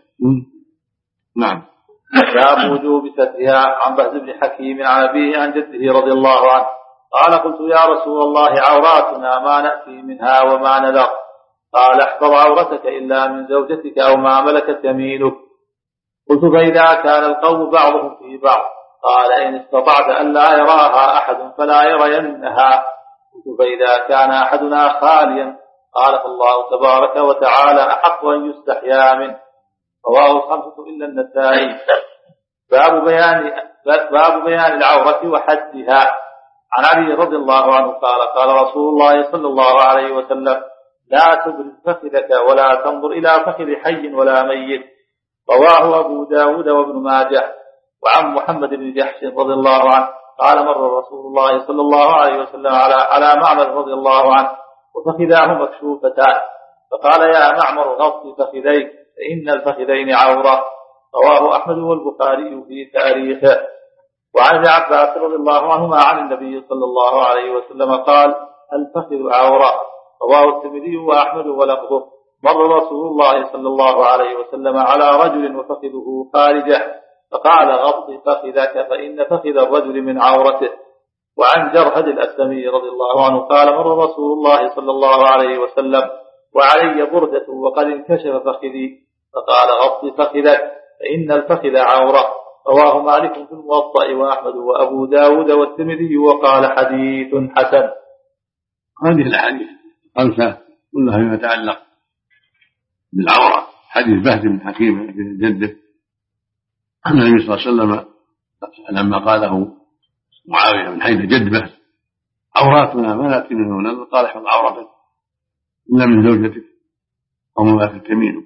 نعم. باب وجوب سترها. عن بهز بن حكيم عن أبيه عن جده رضي الله عنه قال قلت يا رسول الله عوراتنا ما نأتي منها وما نذر. قال احفظ عورتك إلا من زوجتك أو ما ملكت يمينك. قلت فإذا كان القوم بعضهم في بعض. قال إن استطعت أن لا يراها أحد فلا يرينها. قلت فإذا كان أحدنا خاليا. قال فالله تبارك وتعالى أحق أن يستحيا منه. رواه الخمسة إلا النسائي. باب بيان باب بيان العورة وحدها. عن علي رضي الله عنه قال قال رسول الله صلى الله عليه وسلم لا تبرز فخذك ولا تنظر إلى فخذ حي ولا ميت. رواه أبو داود وابن ماجه. وعن محمد بن جحش رضي الله عنه قال مر رسول الله صلى الله عليه وسلم على على معمر رضي الله عنه وفخذاه مكشوفتان فقال يا معمر غض فخذيك فإن الفخذين عورة. رواه أحمد والبخاري في تاريخه. وعن ابن عباس رضي الله عنهما عن النبي صلى الله عليه وسلم قال الفخذ عورة. رواه الترمذي وأحمد ولفظه مر رسول الله صلى الله عليه وسلم على رجل وفخذه خارجه فقال غض فخذك فإن فخذ الرجل من عورته. وعن جرهد الأسلمي رضي الله عنه قال مر رسول الله صلى الله عليه وسلم وعلي بردة وقد انكشف فخذي فقال غض فخذك فإن الفخذ عورة. رواه مالك في الموطأ وأحمد وأبو داود والترمذي وقال حديث حسن. هذه الأحاديث خمسة كلها فيما يتعلق بالعورة. حديث بهز بن حكيم في جده أن النبي صلى الله عليه وسلم لما قاله معاوية بن حيدة جد بهز عوراتنا ما نأتي منه ونذر قال احفظ عورتك إلا من زوجتك أو ما ملكت يمينك.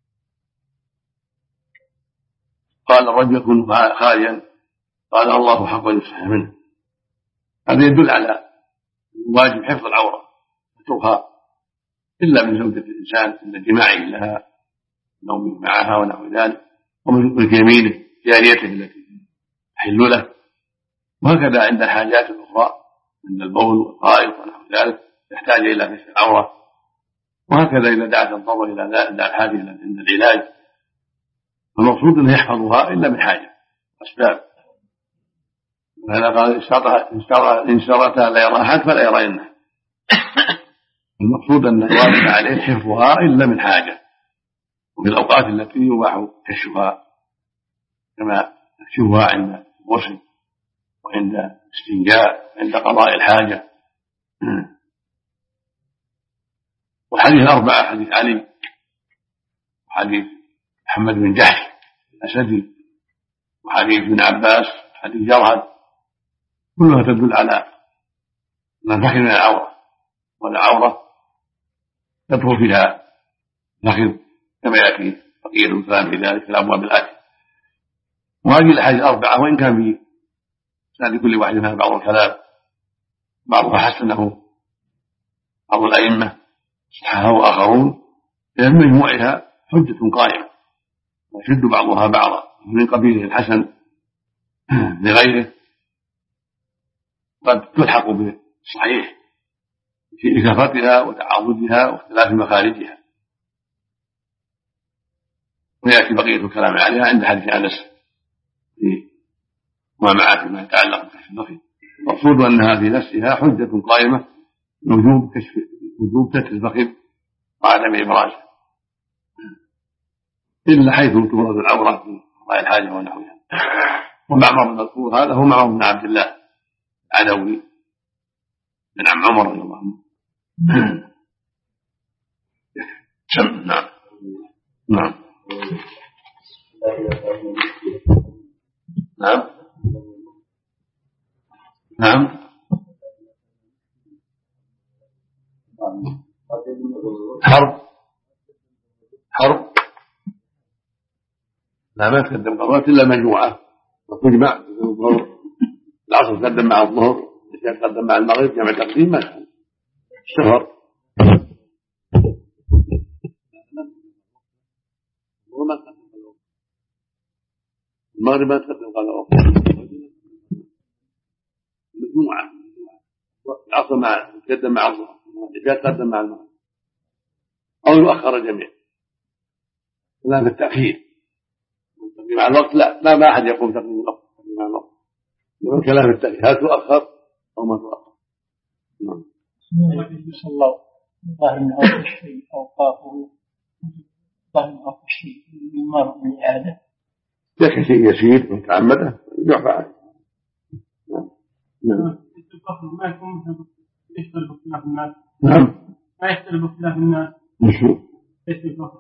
قال الرجل يكون خاليا قال الله حق يستحي منه. هذا يدل على واجب حفظ العورة وترها إلا من زوجة الإنسان إلا جماعه لها نومه معها ونحو ذلك وملك يمينه جاريته التي تحل له. وهكذا عند الحاجات الأخرى عند البول والغائط ونحو ذلك يحتاج إلى كشف العورة. وهكذا إذا دعت الضرورة إلى ذلك دع الحاجة عند العلاج فالمقصود أنه يحفظها إلا من حاجة أسباب. وهذا قال إن اشترطها لا يرى أحد فلا يرينها. المقصود أن الواجب عليه حفظها إلا من حاجة وفي الأوقات التي يباح كشفها كما كشفها عند الغسل وعند استنجاء عند قضاء الحاجة. وحديث أربعة حديث علي وحديث محمد بن جحش الأسدي وحديث ابن عباس حديث جرهد كلها تدل على أن الفخذ من العورة والعورة تدخل فيها فخذ كما يأتي بقية الكلام في ذلك في الأبواب الآتية. وهذه الأحاديث الأربعة وإن كان في سند كل واحد منها بعض الكلام بعضها حسنه بعض الأئمة صححه آخرون لأن مجموعها حجة قائمة ويشد بعضها بعضا من قبيل الحسن لغيره قد تلحق بالصحيح في كثرتها وتعاضدها واختلاف مخارجها. ويأتي بقية الكلام عليها عند حديث أنس في ما معه فيما يتعلق بكشف الفخذ. المقصود أنها في نفسها حجة قائمة وجوب كشف وجوب ستر الفخذ وعدم إبرازه إلا حيث تبرز العورة في قضاء الحاجة ونحوها. ومعمر المذكور هذا هو معمر بن عبد الله العدوي من عم عمر رضي الله عنه. سم. نعم نعم نعم نعم حرب حرب لا ما تقدم قرارات إلا مجموعة وتجمع الظهر العصر تقدم مع الظهر العشاء تقدم مع المغرب جمع تقديم ما اشتهر المغرب ما تقدم قبل وقت مجموعة العصر مع تقدم مع الظهر العشاء تقدم مع المغرب أو يؤخر الجميع لا في التأخير مع الوقت لا لا ما أحد يقوم تقديم الوقت مع الوقت لمن كلام التأخير هل تؤخر أو ما تؤخر. نعم. صلى الله ظاهر من أوقف الشيء أوقافه ظاهر من أوقف الشيء يمر من الإعادة يكفي شيء يسير متعمده يعفى عنه. نعم. ما يكون يختلف اختلاف الناس. نعم. ما يختلف اختلاف الناس. مشهور. يختلف.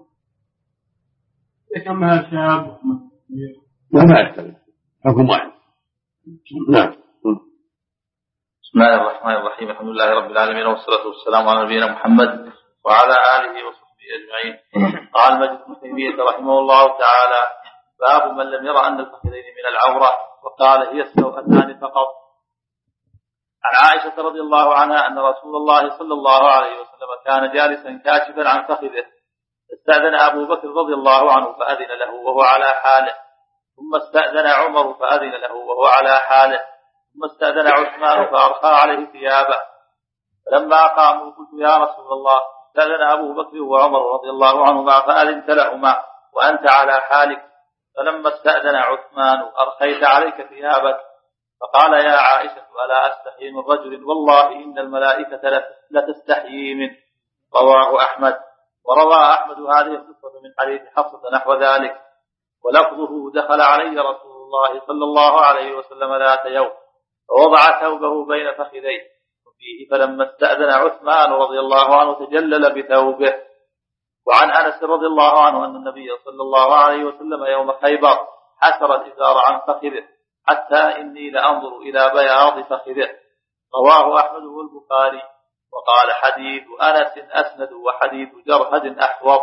كما شاب. لا ما يختلف. حكم واحد. نعم. بسم الله الرحمن الرحيم الحمد لله رب العالمين والصلاة والسلام على نبينا محمد وعلى آله وصحبه أجمعين. قال مجد بن تيمية رحمه الله تعالى: باب من لم يرى أن الفخذين من العورة، وقال هي السوءتان فقط. عن عائشة رضي الله عنها أن رسول الله صلى الله عليه وسلم كان جالسا كاشفا عن فخذه، استأذن أبو بكر رضي الله عنه فأذن له وهو على حاله، ثم استأذن عمر فأذن له وهو على حاله، ثم استأذن عثمان فأرخى عليه ثيابه. فلما قاموا قلت يا رسول الله، استأذن أبو بكر وعمر رضي الله عنهما فأذنت لهما وأنت على حالك، فلما استأذن عثمان أرخيت عليك ثيابك. فقال يا عائشة ألا أستحيي من رجل والله إن الملائكة لتستحيي منه. رواه أحمد. وروى أحمد هذه القصة من حديث حفصة نحو ذلك، ولفظه دخل علي رسول الله صلى الله عليه وسلم ذات يوم فوضع ثوبه بين فخذيه، وفيه فلما استأذن عثمان رضي الله عنه تجلل بثوبه. وعن أنس رضي الله عنه أن النبي صلى الله عليه وسلم يوم خيبر حسر الإزار عن فخذه حتى إني لأنظر إلى بياض فخذه. رواه أحمد والبخاري. وقال حديث أنس أسند وحديث جرهد أحوط.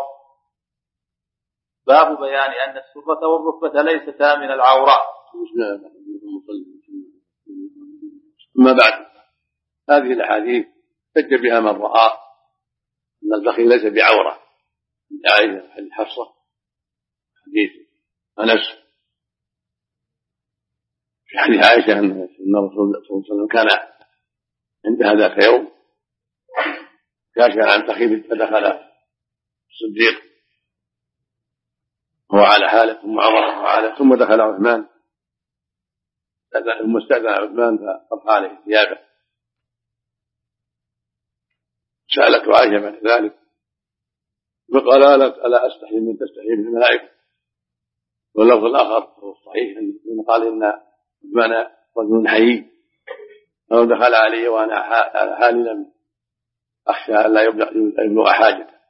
باب بيان أن السرة والركبة ليستا من العورة. أما بعد، هذه الأحاديث احتج بها من رأى أن الفخذ ليس بعورة، من عائشة حديث حفصة حديث أنس في حديث عائشة أن الرسول صلى الله عليه وسلم كان عندها ذاك يوم كاشفا عن فخذه فدخل الصديق هو على حاله، ثم عمر وهو على، ثم دخل عثمان ثم استأذن عثمان فأرخى عليه ثيابه. سألته عائشة بعد ذلك فقال لك ألا أستحي من تستحي من الملائكة. واللفظ الآخر هو الصحيح أنه قال إن عثمان رجل حيي، لو دخل علي وأنا على حالي لم أخشى أن لا يبلغ حاجته.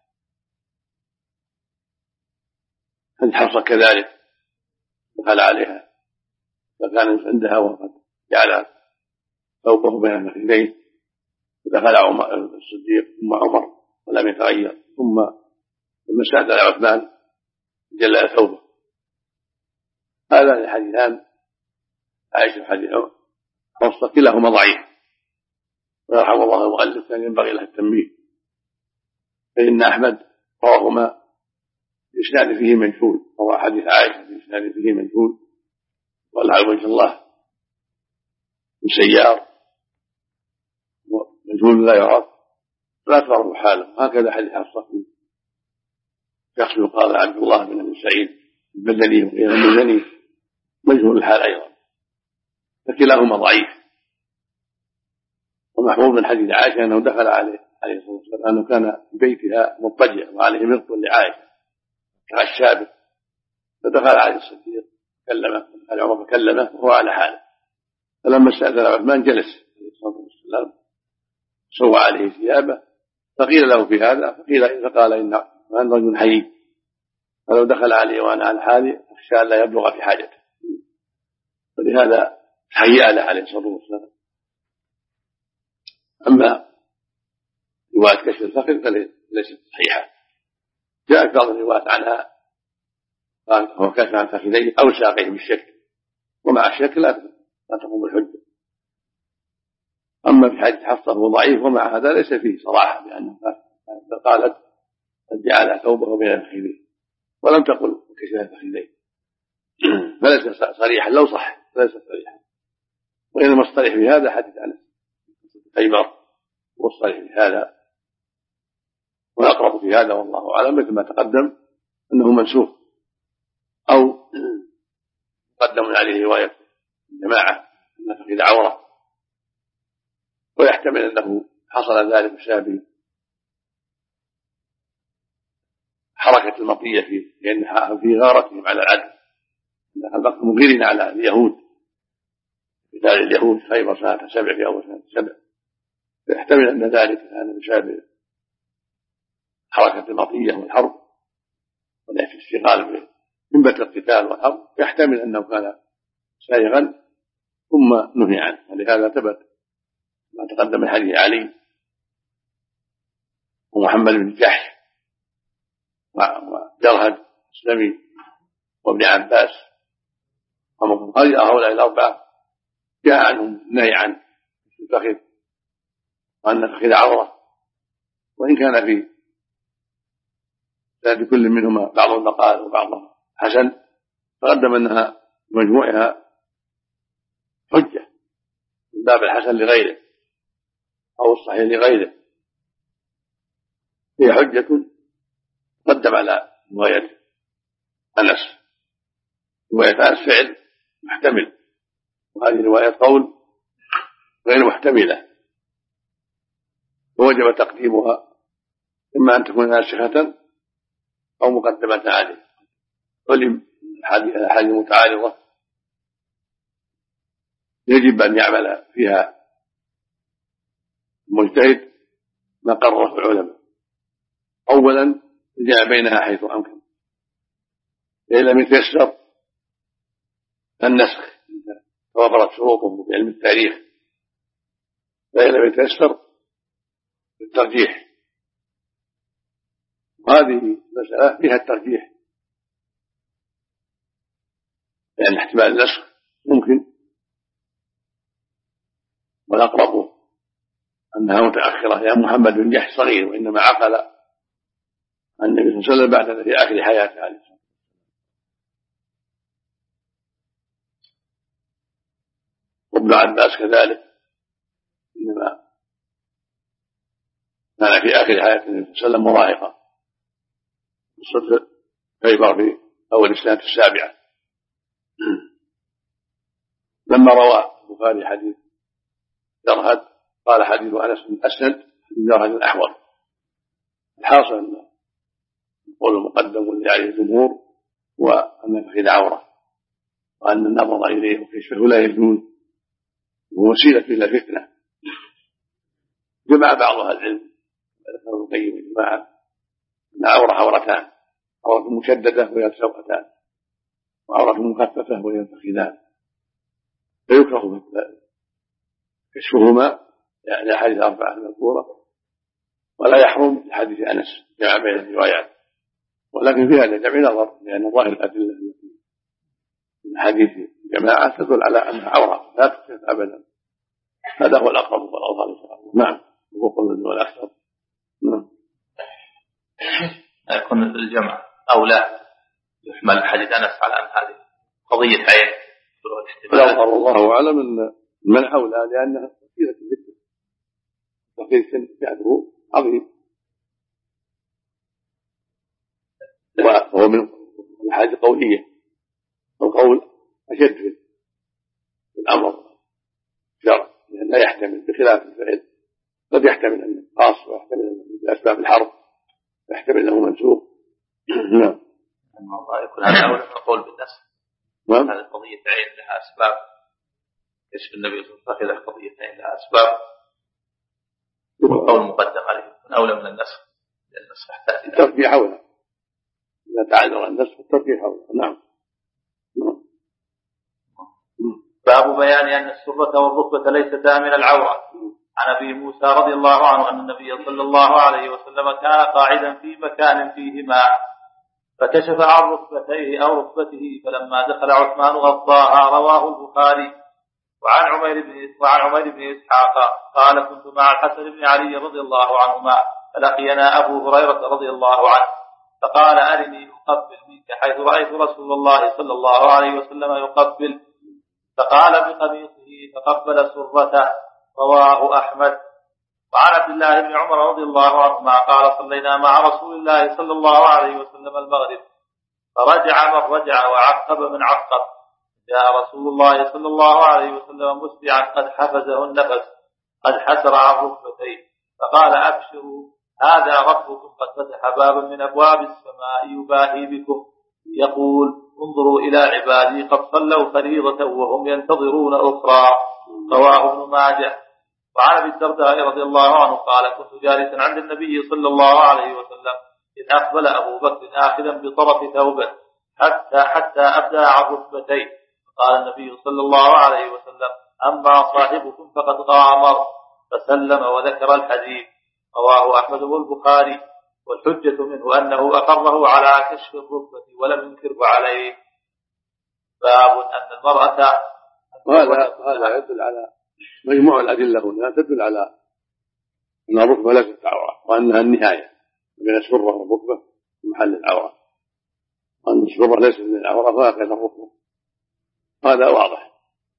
هل حصل كذلك؟ دخل عليها فكان عندها وقد جعل ثوبه بين فخذيه، فدخل عمر الصديق ثم عمر ولم يتغير، ثم لما استأذن عثمان جلى ثوبه. هذا الحديثان عائشة وحديث حفصة كلاهما ضعيف، ورحمه الله المؤلف كان ينبغي له التنبيه، فإن أحمد رواهما بإسناد فيه مجهول، روى حديث عائشة بإسناد فيه مجهول والعياذ وجه الله بسيار مجهول لا يعرف لا تعرف حاله. هكذا حديث حفصة فيه شخص يقال عبد الله بن أبي سعيد البدني وغير البدني مجهول الحال أيضا، فكلاهما ضعيف. ومحفوظ من حديث عائشة أنه دخل عليه عليه الصلاة والسلام أنه كان في بيتها مضطجع وعليه مغط لعائشة كالشابك، فدخل عليه الصديق كلمه قال عمر فكلمه وهو على حاله، فلما استأذن عثمان جلس عليه الصلاة والسلام سوى عليه ثيابه، فقيل له في هذا فقيل فقال إن وأنا رجل حي، فلو دخل علي وأنا على حالي أخشى أن لا يبلغ في حاجته، ولهذا هيأ له عليه الصلاة والسلام. أما رواية كشف الفخذ فليست صحيحة، جاءت بعض الروايات عنها هو كشف عن فخذيه أو ساقيه بالشك، ومع الشك لا تقوم الحجة. أما في حديث حفصة هو ضعيف، ومع هذا ليس فيه صراحة بأنه قالت قد جعل ثوبه بين فخذيه، ولم تقل كشف فخذيه، فليس صريحا. لو صح ليس صريحا، وإنما الصريح في هذا حديث أنس خيبر، والصريح في هذا والأقرب في هذا والله أعلم مثل ما تقدم أنه منسوخ أو مقدم عليه رواية الجماعة أن فخذ عورة، ويحتمل أنه حصل ذلك بسبب حركة المطية فيه، لأنها في غارتهم على العدل، أنها مغيرين على اليهود قتال اليهود خيبر سنة سبع في أول سنة سبع، فيحتمل أن ذلك كان بسبب حركة المطية والحرب والاستشغال بمنبت القتال والحرب، يحتمل أنه كان سائغا ثم نهي عنه. ولهذا ثبت ما تقدم من حديث علي ومحمد بن جحش وجرهد السلمي وابن عباس هؤلاء الأربعة جاء عنهم النهي عن الفخذ وأن الفخذ عورة، وإن كان في سند كل منهما بعض النقال وبعضها حسن، تقدم أنها مجموعها حجة من باب الحسن لغيره أو الصحيح لغيره، هي حجة قدم على رواية أنس. رواية أنس فعل محتمل، وهذه رواية قول غير محتملة، ووجب تقديمها إما أن تكون ناسخة أو مقدمة عليه. علم الأحاديث المتعارضة يجب أن يعمل فيها المجتهد ما قرره العلماء. أولا الجمع بينها حيث أمكن، إن لم يتيسر النسخ توفرت شروطه في علم التاريخ، فإن لم يتيسر الترجيح، وهذه مسألة فيها الترجيح، لأن يعني احتمال النسخ ممكن، والأقرب أنها متأخرة، لأن محمد بن جحش صغير وإنما عقل عن النبي صلى الله عليه وسلم بعد في آخر حياته عليه الصلاة والسلام. وابن عباس كذلك إنما كان في آخر حياة النبي صلى الله عليه وسلم مراهقا، قصة خيبر في أول السنة السابعة. لما روى البخاري حديث جرهد قال حديث أنس بن أسند جرهد الأحول. الحاصل أن القول المقدم والذي عليه الجمهور وأن الفخذ عورة، وأن النظر إليه وكشفه لا يجوز، ووسيلة إلى الفتنة. جمع بعض أهل العلم ذكر ابن القيم الجماعة أن عورة عورتان، عورة مشددة وهي السوقتان، وعورة مخففة وهي الفخذان، فيكره كشفهما يعني أحاديث أربعة المذكورة، ولا يحرم لحديث أنس جمع بين الروايات، ولكن في هذا الجمع نظر، لأن ظاهر الأدلة التي من حديث جماعة تدل على أنها عورة لا تكشف أبدا. هذا هو الأقرب والأظهر إن شاء الله. نعم، هو قول والأكثر. نعم. يكون الجمع أو لا يحمل حديث أنس على أن هذه قضية عين، لا الله أعلم أن المنع أولى، لأنها وسيلة الفتنة، وفي السن بعده عظيم، وهو من الحاجة قولية، والقول أشد في الأمر شرع، لأن لا يحتمل بخلاف الفعل، قد يحتمل أنه خاص، ويحتمل أنه بأسباب الحرب، ويحتمل أنه منسوخ. نعم. الموضوع يكون هذا أول القول بالنسب. نعم. هذه قضية عين لها أسباب، كشف النبي صلى الله عليه وسلم قضية عين لها أسباب، والقول مقدم عليه يكون أولى من النسخ. التركي حولها إذا تعذر النسخ التركي حولها. نعم. باب بيان أن السرة والركبة ليستا من العورة. عن أبي موسى رضي الله عنه أن النبي صلى الله عليه وسلم كان قاعدا في مكان فيه ماء فكشف عن ركبتيه أو ركبته فلما دخل عثمان غطاها. رواه البخاري. وعن عمير بن وعن عمير بن إسحاق قال كنت مع الحسن بن علي رضي الله عنهما فلقينا أبو هريرة رضي الله عنه فقال أرني أقبل منك حيث رأيت رسول الله صلى الله عليه وسلم يقبل فقال بقميصه فقبل سرته. رواه أحمد. وعن عبد الله بن عمر رضي الله عنهما قال صلينا مع رسول الله صلى الله عليه وسلم المغرب فرجع من رجع وعقب من عقب. جاء رسول الله صلى الله عليه وسلم مسرعا قد حفزه النفس قد حسر عن ركبتيه فقال أبشروا هذا ربكم قد فتح بابا من أبواب السماء يباهي بكم يقول انظروا إلى عبادي قد صلوا فريضة وهم ينتظرون أخرى. رواه ابن ماجه. وعن ابي الدرداء رضي الله عنه قال كنت جالسا عند النبي صلى الله عليه وسلم إذ أقبل أبو بكر آخذا بطرف ثوبه حتى حتى أبدع ركبتيه فقال النبي صلى الله عليه وسلم أما صاحبكم فقد غامر فسلم وذكر الحديث. رواه أحمد والبخاري. والحجة منه أنه أقره على كشف الركبة ولم ينكره عليه. باب أن المرأة وهذا هذا يدل على مجموع الأدلة هنا تدل على أن الركبة ليست عورة وأنها النهاية بين السرة والركبة في محل العورة وأن السرة ليست من العورة وهكذا الركبة. هذا واضح.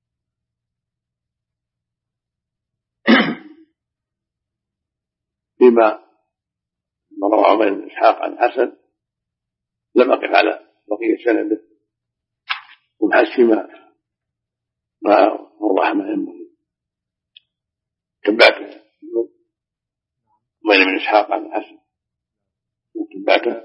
فيما روى عمير بن إسحاق عن حسن لم أقف على بقية سنده وبحث فيما ما مر ما ينبغي تبعته عمير بن إسحاق عن حسن تبعته.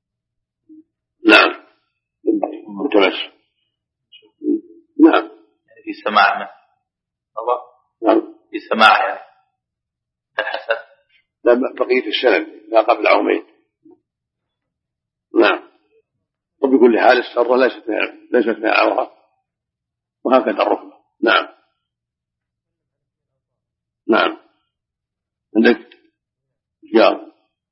نعم ينبغي متمس. نعم في سماع منه. الله. نعم في سماع يعني الحسن لا بقية السند لا قبل عمير. نعم. وبكل حال السرة ليست ليست من العورة وهكذا الركبة. نعم. نعم عندك جار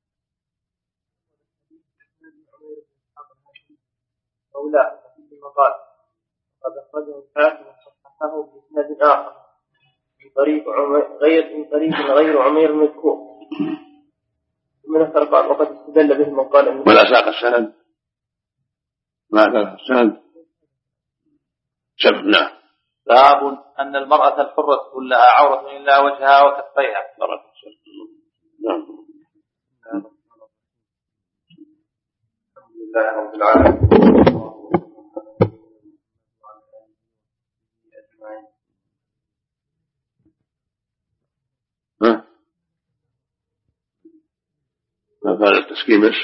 أو لا في مقال قد أخرجه الحاكم وصححه بإسناد آخر من طريق غير من طريق غير عمير مذكور من الفرقان وقد استدل به من قال ولا ساق السند ما ساق السند شبهنا. باب أن المرأة الحرة كلها عورة إلا وجهها وكفيها. نعم. الحمد لله رب العالمين. ها ما فعل التسكين بس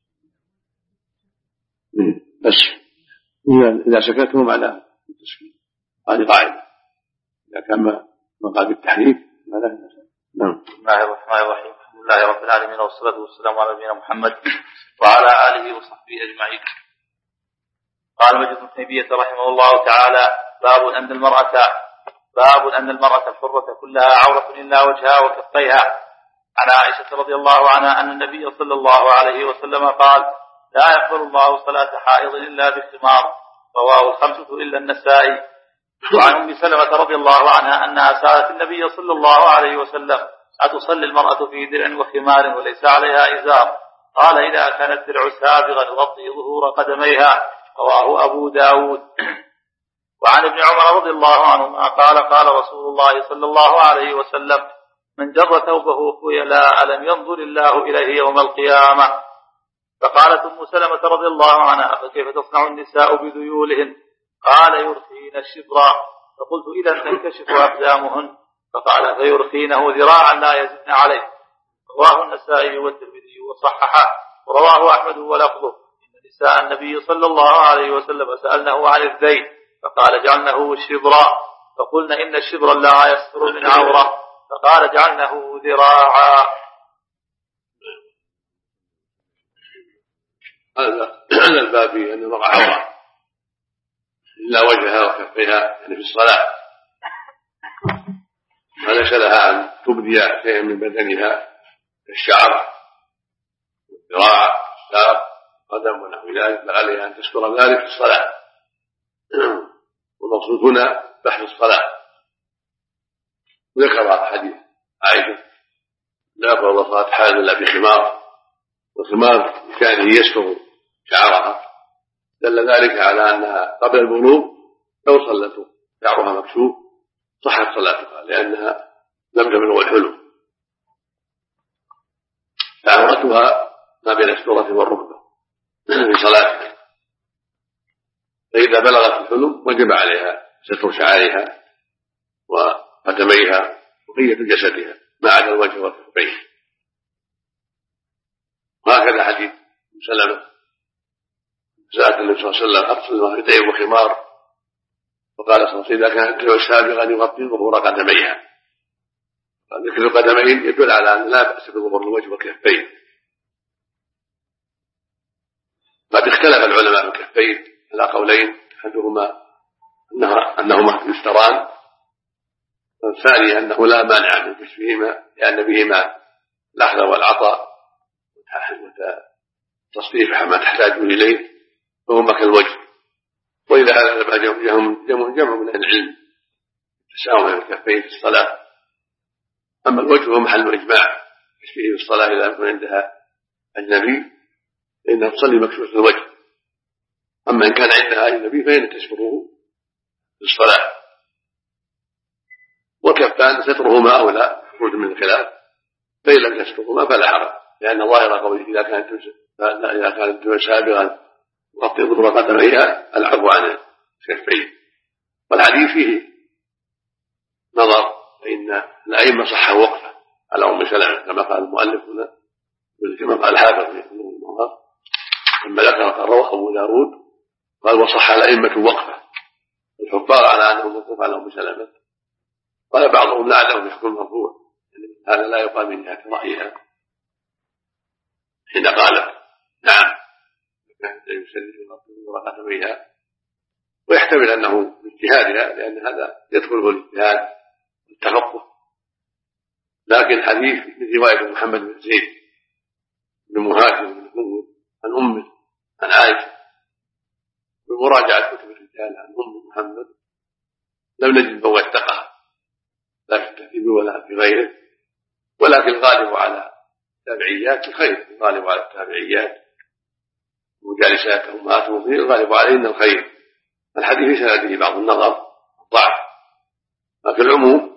بس إذا سكته معناه التسكين. هذه قاعدة إذا كان مقام التحريك معناه. نعم. بسم الله الرحمن الرحيم. الحمد لله رب العالمين والصلاة والسلام على نبينا محمد وعلى آله وصحبه أجمعين. قال مجد بن تيمية رحمه الله تعالى باب أن المرأة باب أن المرأة الحرة كلها عورة إلا وجهها وكفيها. عن عائشة رضي الله عنها أن النبي صلى الله عليه وسلم قال لا يقبل الله صلاة حائض إلا بخمار. رواه الخمسة إلا النسائي. وعن أم سلمة رضي الله عنها أنها سألت النبي صلى الله عليه وسلم أتصلي المرأة في درع وخمار وليس عليها إزار؟ قال إذا كان الدرع سابغا يغطي ظهور قدميها. رواه أبو داود. وعن ابن عمر رضي الله عنهما قال قال رسول الله صلى الله عليه وسلم من جر ثوبه خيلاء لم ينظر الله إليه يوم القيامة. فقالت أم سلمة رضي الله عنها فكيف تصنع النساء بذيولهن؟ قال يرخين الشبرا. فقلت إذا تنكشف أقدامهن؟ فقال فيرخينه ذراعا لا يزدن عليه. رواه النسائي والترمذي وصححه. ورواه أحمد ولفظه إن نساء النبي صلى الله عليه وسلم سألنه عن الذيل فقال جعلنه شبرا. فقلنا إن الشبر لا يستر من عورة فقال جعلنه ذراعا. هذا الباب فيه أن المرأة عورة إلا وجهها وكفيها يعني في الصلاة، وليس لها أن تبدي شيئا من بدنها كالشعر والذراع والساق والقدم ونحو ذلك، بل عليها أن تستر ذلك في الصلاة. والمقصود هنا بحث الصلاة. ذكر حديث عائشة لا فرض صلاة حائض إلا بخمار، والخمار كان يستر شعرها، دل ذلك على أنها قبل البلوغ لو صلت شعرها مكشوف صحت صلاتها لأنها لم تبلغ الحلم، فعورتها ما بين السرة والركبة في صلاتها، فإذا بلغت الحلم وجب عليها ستر شعرها وقدميها وبقية جسدها ما عدا الوجه والكفين. وهكذا حديث سلمة سأل النبي صلى الله عليه وسلم أغسل المرفقين وخمار، وقال صلى الله عليه وسلم إذا كانت سابغا يغطي ظهور قدميها. ذكر القدمين يدل على أن لا بأس بظهور الوجه والكفين. قد اختلف العلماء في الكفين على قولين، أحدهما أنهما يستران، والثاني أنه لا مانع من كشفهما لأن بهما الأخذ والعطاء وتصريف ما تحتاج إليه فهما كالوجه. وإلى هذا جمع من العلم تساوم الكفين في الصلاة. أما الوجه هو محل إجماع كشفه في الصلاة إذا لم يكن عندها أجنبي فإنها تصلي مكشوفة الوجه، أما إن كان عندها أجنبي فإن تستره في الصلاة. والكفان سترهما أولى خروج من الخلاف، فإن لم يسترهما فلا حرج، لأن ظاهر قوله إذا كانت إذا كانت سابغا وغطي ظهور قدميها العفو عن الكفين. والحديث فيه نظر، فإن الأئمة صحوا وقفه على أم سلمة كما قال المؤلف هنا، كما قال الحافظ في النظر لما ذكر قال رواه أبو داود قال وصح الأئمة وقفه الحفاظ على أنه موقوف على أم سلمة. قال بعضهم لعله يحكم مرفوع، يعني هذا لا يقال من جهة رأيها حين قالت نعم كانت يسلم قدميها، ويحتمل أنه باجتهادها لأن هذا يدخله الاجتهاد والتفقه. لكن حديث من رواية محمد بن زيد بن مهاجر بن حمود عن أمه عن عائشة بمراجعة كتب الرجال عن أم محمد لم نجد بوثقها لا في الترتيب ولا في غيره، ولكن الغالب على التابعيات الخير، الغالب على التابعيات وجالسات أمهات المؤمنين الغالب عليهن الخير. الحديث في سنده بعض النظر ضعف، لكن العموم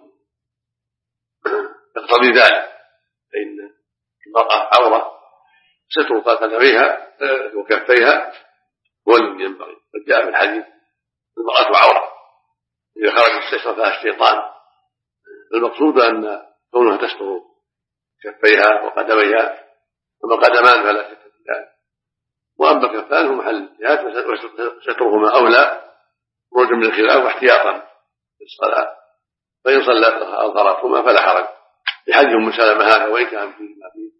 يقتضي ذلك، فإن المرأة عورة ستر قدميها وكفيها هو الذي ينبغي. جاء في الحديث المرأة عورة إذا خرج استشرفها الشيطان. المقصود أن كونها تستر كفيها وقدميها، أما قدمان فلا شك في ذلك، وأما كفان هو محل الاجتهاد وسترهما أولى خروجا من الخلاف واحتياطا في الصلاة، فإن صلت أظهرتهما فلا حرج. لحديث أم سلمة هذا وإن كان فيه ما فيه،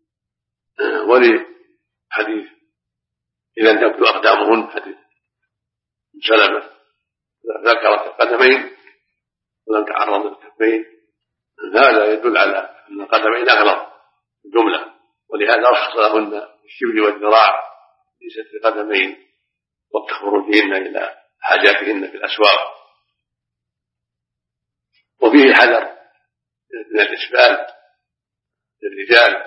ولحديث إذا تبدو أقدامهن حديث أم سلمة ذكرت القدمين ولم تعرض للكفين، هذا يدل على أن القدمين أغلظ جملة، ولهذا رخص لهن الشبل والذراع ليست القدمين وقت خروجهن إلى حاجاتهن في الأسواق. وفيه حذر من الإسبال للرجال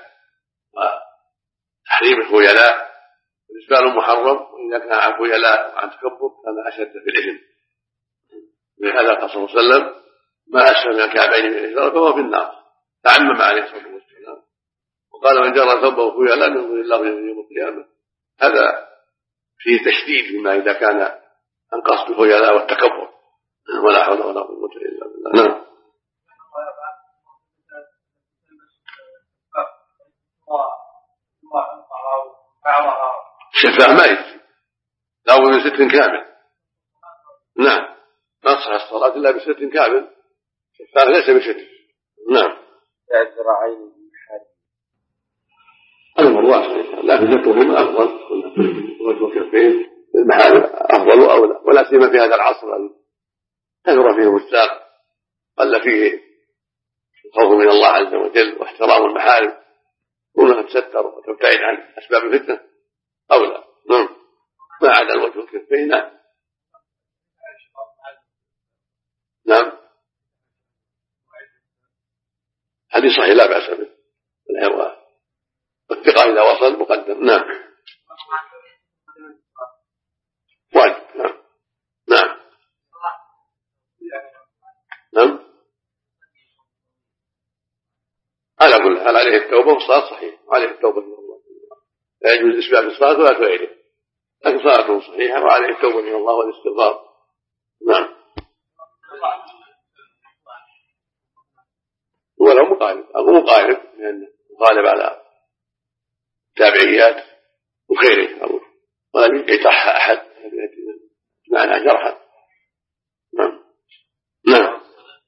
وتحريم الخيلاء، الإسبال محرم، وإذا كان عن خيلاء وعن تكبر كان أشد في الإثم. ولهذا قال صلى الله عليه وسلم ما أسفل من الكعبين من الإزار فهو في النار، تعمم عليه الصلاة والسلام، وقال من جرى ثوبه خيلاء ينظر الله يوم القيامة. هذا فيه تشديد بما إذا كان عن قصد الخيلاء والتكبر، ولا حول ولا قوة إلا بالله. نعم. الشفاء ما يجزي، لا بد من ستر كامل. نعم، ما تصح الصلاة إلا بستر كامل، الشفاء ليس بستر. نعم. الذراعين الأمر واسع لكن سترهما أفضل وجه الكفين المحارم أفضل وأولى، ولا سيما في هذا العصر الذي كثر فيه الوساق قل فيه الخوف من الله عز وجل واحترام المحارم، كونها تستر وتبتعد عن أسباب الفتنة أولى. نعم ما عدا الوجه الكفين. نعم نعم حديث صحيح لا بأس به والثقة إذا وصل مقدم. نعم واجب. نعم نعم نعم على كل حال عليه التوبة والصلاة صحيح، وعليه التوبة من الله، لا يجوز الإسباب الصلاة ولا تغيره، لكن صلاته صحيحة وعليه التوبة من الله والاستغفار. نعم ولو مقارب أو مقارب لأنه غالب على التابعيات وخيره معروف ولم يتح أحد معنى جرحا. نعم نعم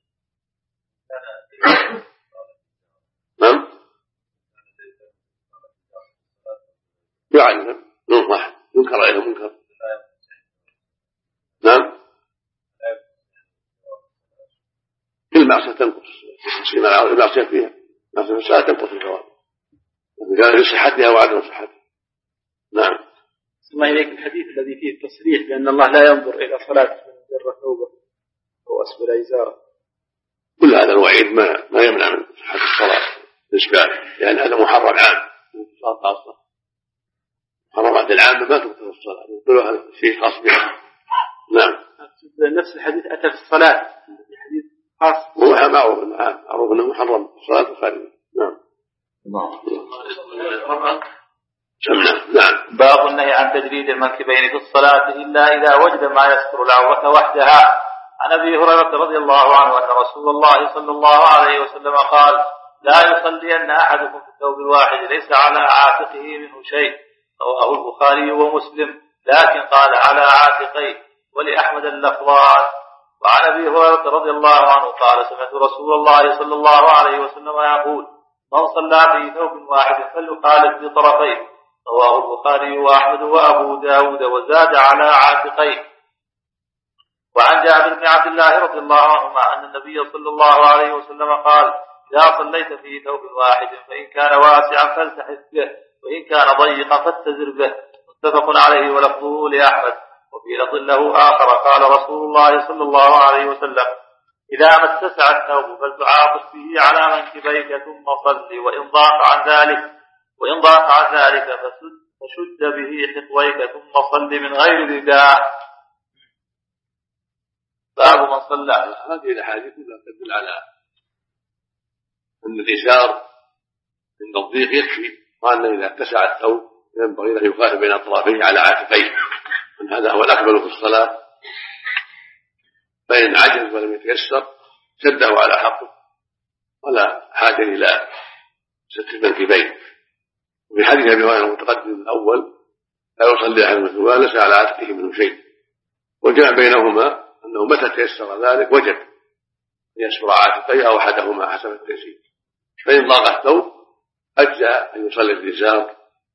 نعم يعلم نوع واحد ينكر عليه منكر. نعم كل معصية تنقص المعصية فيها معصية الصلاة تنقص الثواب كان لصحتها وعدم صحتها. نعم ثم إليك الحديث الذي فيه التصريح بأن الله لا ينظر إلى صلاة من جر ثوبه أو أسفل إزاره، كل هذا الوعيد ما ما يمنع من صحة الصلاة بالنسبة لأن هذا محرم عام صلاة خاصة. محرمات العامة ما تبطل الصلاة يقولوا هذا شيء خاص بها. نعم نفس الحديث أتى في الصلاة حديث خاص هو معروف معروف أنه محرم الصلاة الخارجية. نعم سمنا. نعم باب النهي عن تجريد المنكبين في الصلاة إلا إذا وجد ما يستر العورة وحدها. عن أبي هريرة رضي الله عنه أن رسول الله صلى الله عليه وسلم قال: لا يصلين أحدكم في الثوب الواحد ليس على عاتقه منه شيء. رواه البخاري ومسلم، لكن قال على عاتقيه، ولأحمد اللفظان. وعن أبي هريرة رضي الله عنه قال: سمعت رسول الله صلى الله عليه وسلم يقول: من صلى في ثوب واحد فليخالف بطرفيه. رواه البخاري وأحمد وأبو داود وزاد على عاتقيه. وعن جابر بن عبد الله رضي الله عنهما أن النبي صلى الله عليه وسلم قال: إذا صليت في ثوب واحد فإن كان واسعا فالتحف به وإن كان ضيقا فاتزر به. متفق عليه ولفظه لأحمد. وفي لفظ له آخر قال رسول الله صلى الله عليه وسلم: إذا ما اتسع الثوب فلتعاطف به على منكبيك ثم صل، وإن ضاق عن ذلك وإن ضاق عن ذلك فشد به حقويك ثم صل من غير رداء. باب من صلى. هذه الأحاديث كلها تدل على أن الإزار عند الضيق يكفي، وأن إذا اتسع الثوب ينبغي أن يخالف بين أطرافه على عاتقيه، وأن هذا هو الأكمل في الصلاة. فإن عجز ولم يتيسر سده على حقه ولا حاجة إلى ستر المنكبين. وفي حديث أبي هريرة المتقدم الأول: لا يصلي أحد مثل ليس على عاتقه منه شيء. والجمع بينهما أنه متى تيسر ذلك وجب أن يسر عاتقيه أو أحدهما حسب التيسير. فإن ضاق الثوب أجزأ أن يصلي الإزار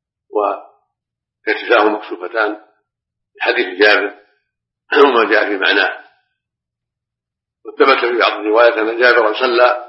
وكتفاه مكشوفتان في حديث جابر وما جاء في معناه. وثبت في بعض الروايات أن جابر صلى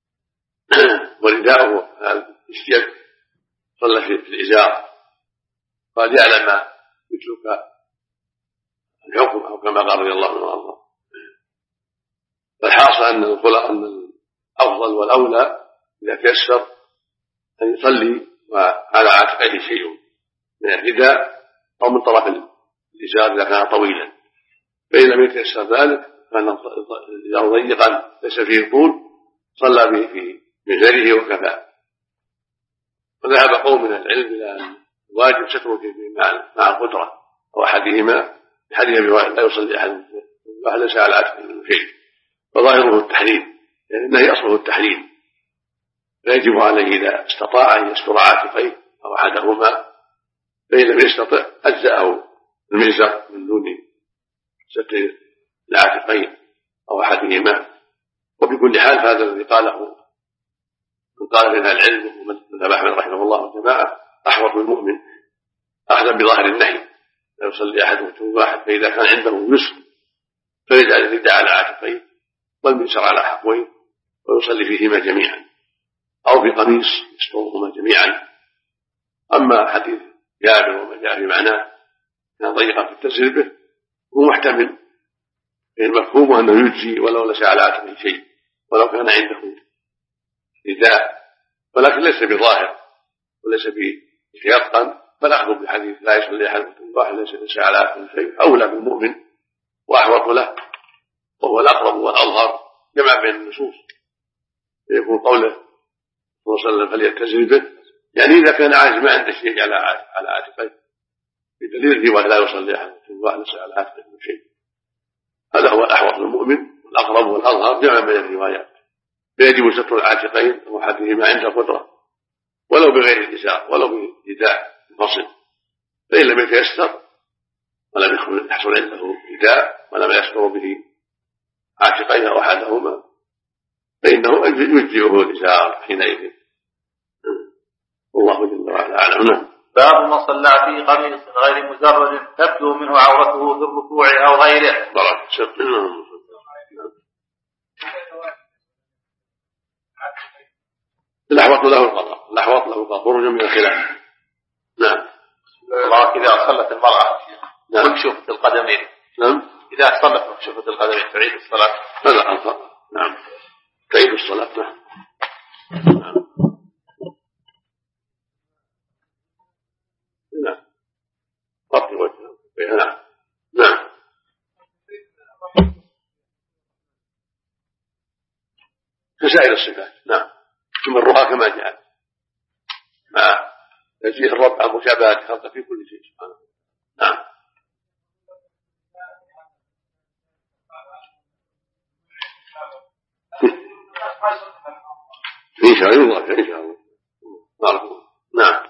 ورداؤه اشتيت صلى في الإزار، قال: يعلم ما يترك الحكم أو كما قال رضي الله عنه وارضاه. فالحاصل أن أن الأفضل والأولى إذا تيسر أن يصلي وعلى عاتقه شيء من الرداء أو من طرف الإزار إذا كان طويلا. فإن لم يتيسر ذلك كان الإزار ضيقا ليس فيه طول صلى به في مزاره وكفى. وذهب قوم من العلم إلى أن الواجب ستره مع القدرة أو أحدهما، بحديث أبي هريرة: لا يصلي أحد واحد ليس على عاتقه منه شيء. فظاهره التحريم، يعني النهي أصله التحريم، فيجب عليه إذا استطاع أن يستر عاتقيه أو أحدهما، فإن لم يستطع أجزأه المئزر من دون ستر العاتقين أو أحدهما. وبكل حال فهذا الذي قاله من قال من العلم ومن ذهب أحمد رحمه الله والجماعة أحوط المؤمن أخذا بظاهر النهي لا يصلي أحد ثوب واحد، فإذا كان عنده نصف فيجعل الرداء على عاتقيه والمئزر على حقويه ويصلي فيهما جميعا، أو بقميص يسترهما جميعا. أما حديث جابر وما جاء في معناه كان ضيقا في التسرير به هو محتمل، المفهوم أنه يجزي ولو ليس على عاتقه شيء ولو كان عنده رداء، ولكن ليس بظاهر وليس بيقظا، فنأخذ بحديث لا يصلي أحدكم واحد ليس على عاتقه شيء أولى بالمؤمن وأحوط له، وهو الأقرب والأظهر جمع بين النصوص، يكون قوله صلى الله عليه وسلم فليتزل به، يعني إذا كان عاجز ما عنده شيء على على عاتقه بدليل رواية لا يصلي أحدكم واحد ليس على عاتقه شيء، هذا هو الأحوط للمؤمن والأقرب والأظهر جمع بين الروايات. فيجب ستر العاتقين وأحدهما عند قدرة ولو بغير الإزار ولو برداء منفصل، فإن لم يتيسر ولم يحصل عنده رداء ولم يستر به عاتقين أو أحدهما فإنه يجزئه الإزار حينئذ. والله جل وعلا أعلم. باب من صلى في قميص غير مزرد تبدو منه عورته في الركوع أو غيره. بارك الله. الأحوط له القضاء، الأحوط له القضاء خروجا من الخلاف. نعم. الله إذا صلت المرأة نعم. مكشوفة القدمين. نعم. إذا صلت مكشوفة القدمين تعيد الصلاة. هذا أفضل. نعم. تعيد الصلاة. نعم. نعم. نعم. غطي وجهه. نعم. نعم. كسائر الصفات. نعم. تمرها كما جاءت مع تنزيه الرب عن مشابهة خلقه في كل شيء سبحانه. نعم. إن شاء الله إن شاء الله. نعم.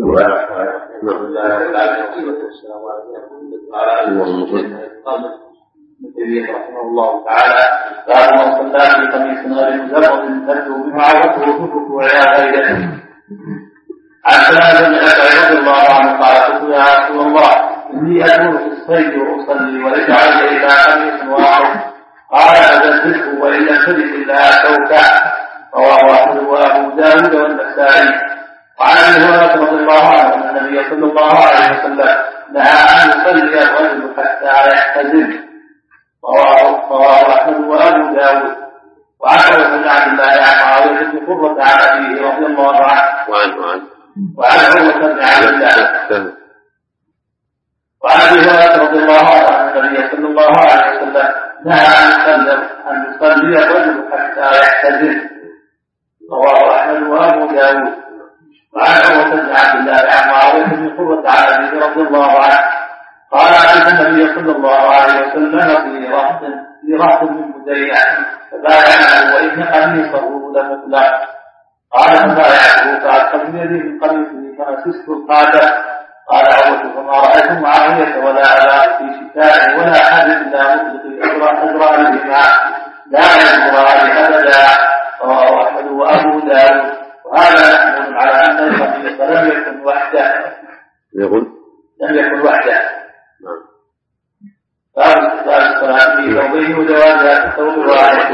النبي رحمه الله تعالى قال من صلى في قميص غير مزرد تبدو منه عورته في الركوع أو غيره. عن سالم بن أبي رضي الله عنه قال قلت يا رسول الله إني أكون في الصيد وأصلي وليس علي إلا قميص واحد، قال فزدته وإن لم تجد إلا ثوبا. رواه أحمد وأبو داود والنسائي. وعن ابي هريره رضي الله عنه أن النبي صلى الله عليه وسلم نهى أن يصلي الرجل حتى يحتزم. رواه أحمد وأبو داود. وعن عروة بن عبد الله عن معاوية بن قرة عن أبيه رضي الله عنه. وعن وعن وعن عروة بن عبد الله وعن أبي هريرة رضي الله عنه أن النبي صلى الله عليه وسلم نهى أن يصلي الرجل حتى يحتزم. رواه أحمد وأبو داود. وعن عروة بن عبد الله عن معاوية بن قرة عن أبيه رضي الله عنه قال أن النبي صلى الله عليه وسلم في رهط في رهط من مدينة فبايعنه وإن قميصه لمطلق. قال فبايعته فأخذ بيدي من قميصه فمسست القادة. قال عروة فما رأيت معاوية ولا أبا في شتاء ولا أحد إلا مطلق أزرارهما لا يزران أبدا. رواه أحمد وأبو داود. وهذا يحمل على أن القميص لم يكن وحده يقول لم يكن وحده. باب استقبال الصلاة في ثوبين وجوازها في الثوب الواحد.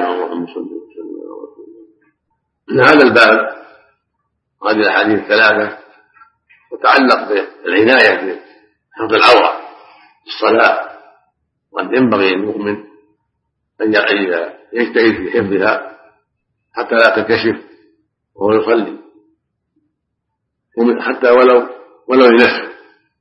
هذا الباب هذه الأحاديث الثلاثة تتعلق بالعناية بحفظ العورة في الصلاة، وأن ينبغي للمؤمن أن يجتهد في حفظها حتى لا تنكشف وهو يصلي، حتى ولو ولو لنفسه.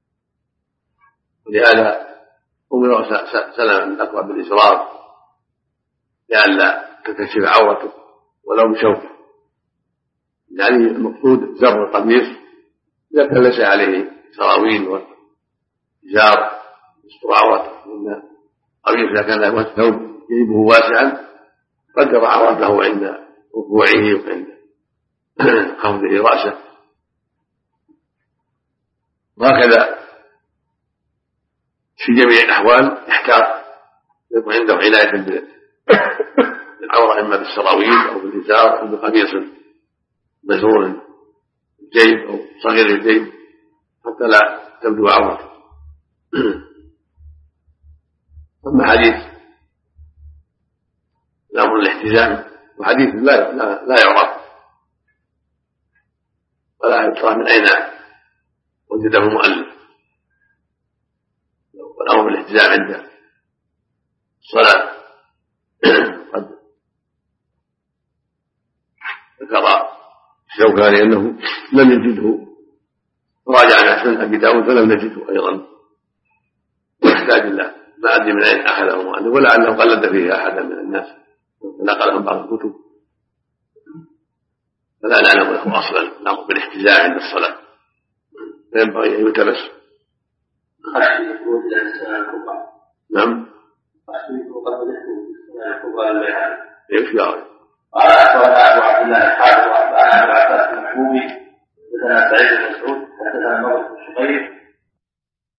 ولهذا أمر سلم الأقوى بالإسرار لئلا تنكشف عورته ولو بشوكه، يعني المقصود زر القميص إذا كان ليس عليه سراويل وإزار يستر عورته، لأن القميص إذا كان له ثوب جيبه واسعا قدر عورته عند ركوعه وعند خفضه رأسه. وهكذا في جميع الأحوال يحتاط يكون عنده عناية بالعورة إما بالسراويل أو بالإزار أو بقميص مزرور الجيب أو صغير الجيب حتى لا تبدو عورته. أما حديث الأمر الاحتزام وحديث لا, لا, لا يعرف ولا يدرى من أين وجده المؤلف. والأمر بالاحتزام عند الصلاة قد ذكر الشوكاني أنه لم يجده، راجع سنن أبي داود فلم نجده أيضا، ويحتاج إلى ما أدري من أين أخذه المؤلف، ولعله قلد فيه أحدا من الناس نقلهم بعض الكتب، فلا نعلم له أصلا الأمر بالاحتزام عند الصلاة، فينبغي أن يلتمس. نعم يكفي قال أخبرنا أبو عبد الله الحارث وأخبرنا أبو عباس المحبوبي حدثنا سعيد بن مسعود حدثنا موسى بن شقيق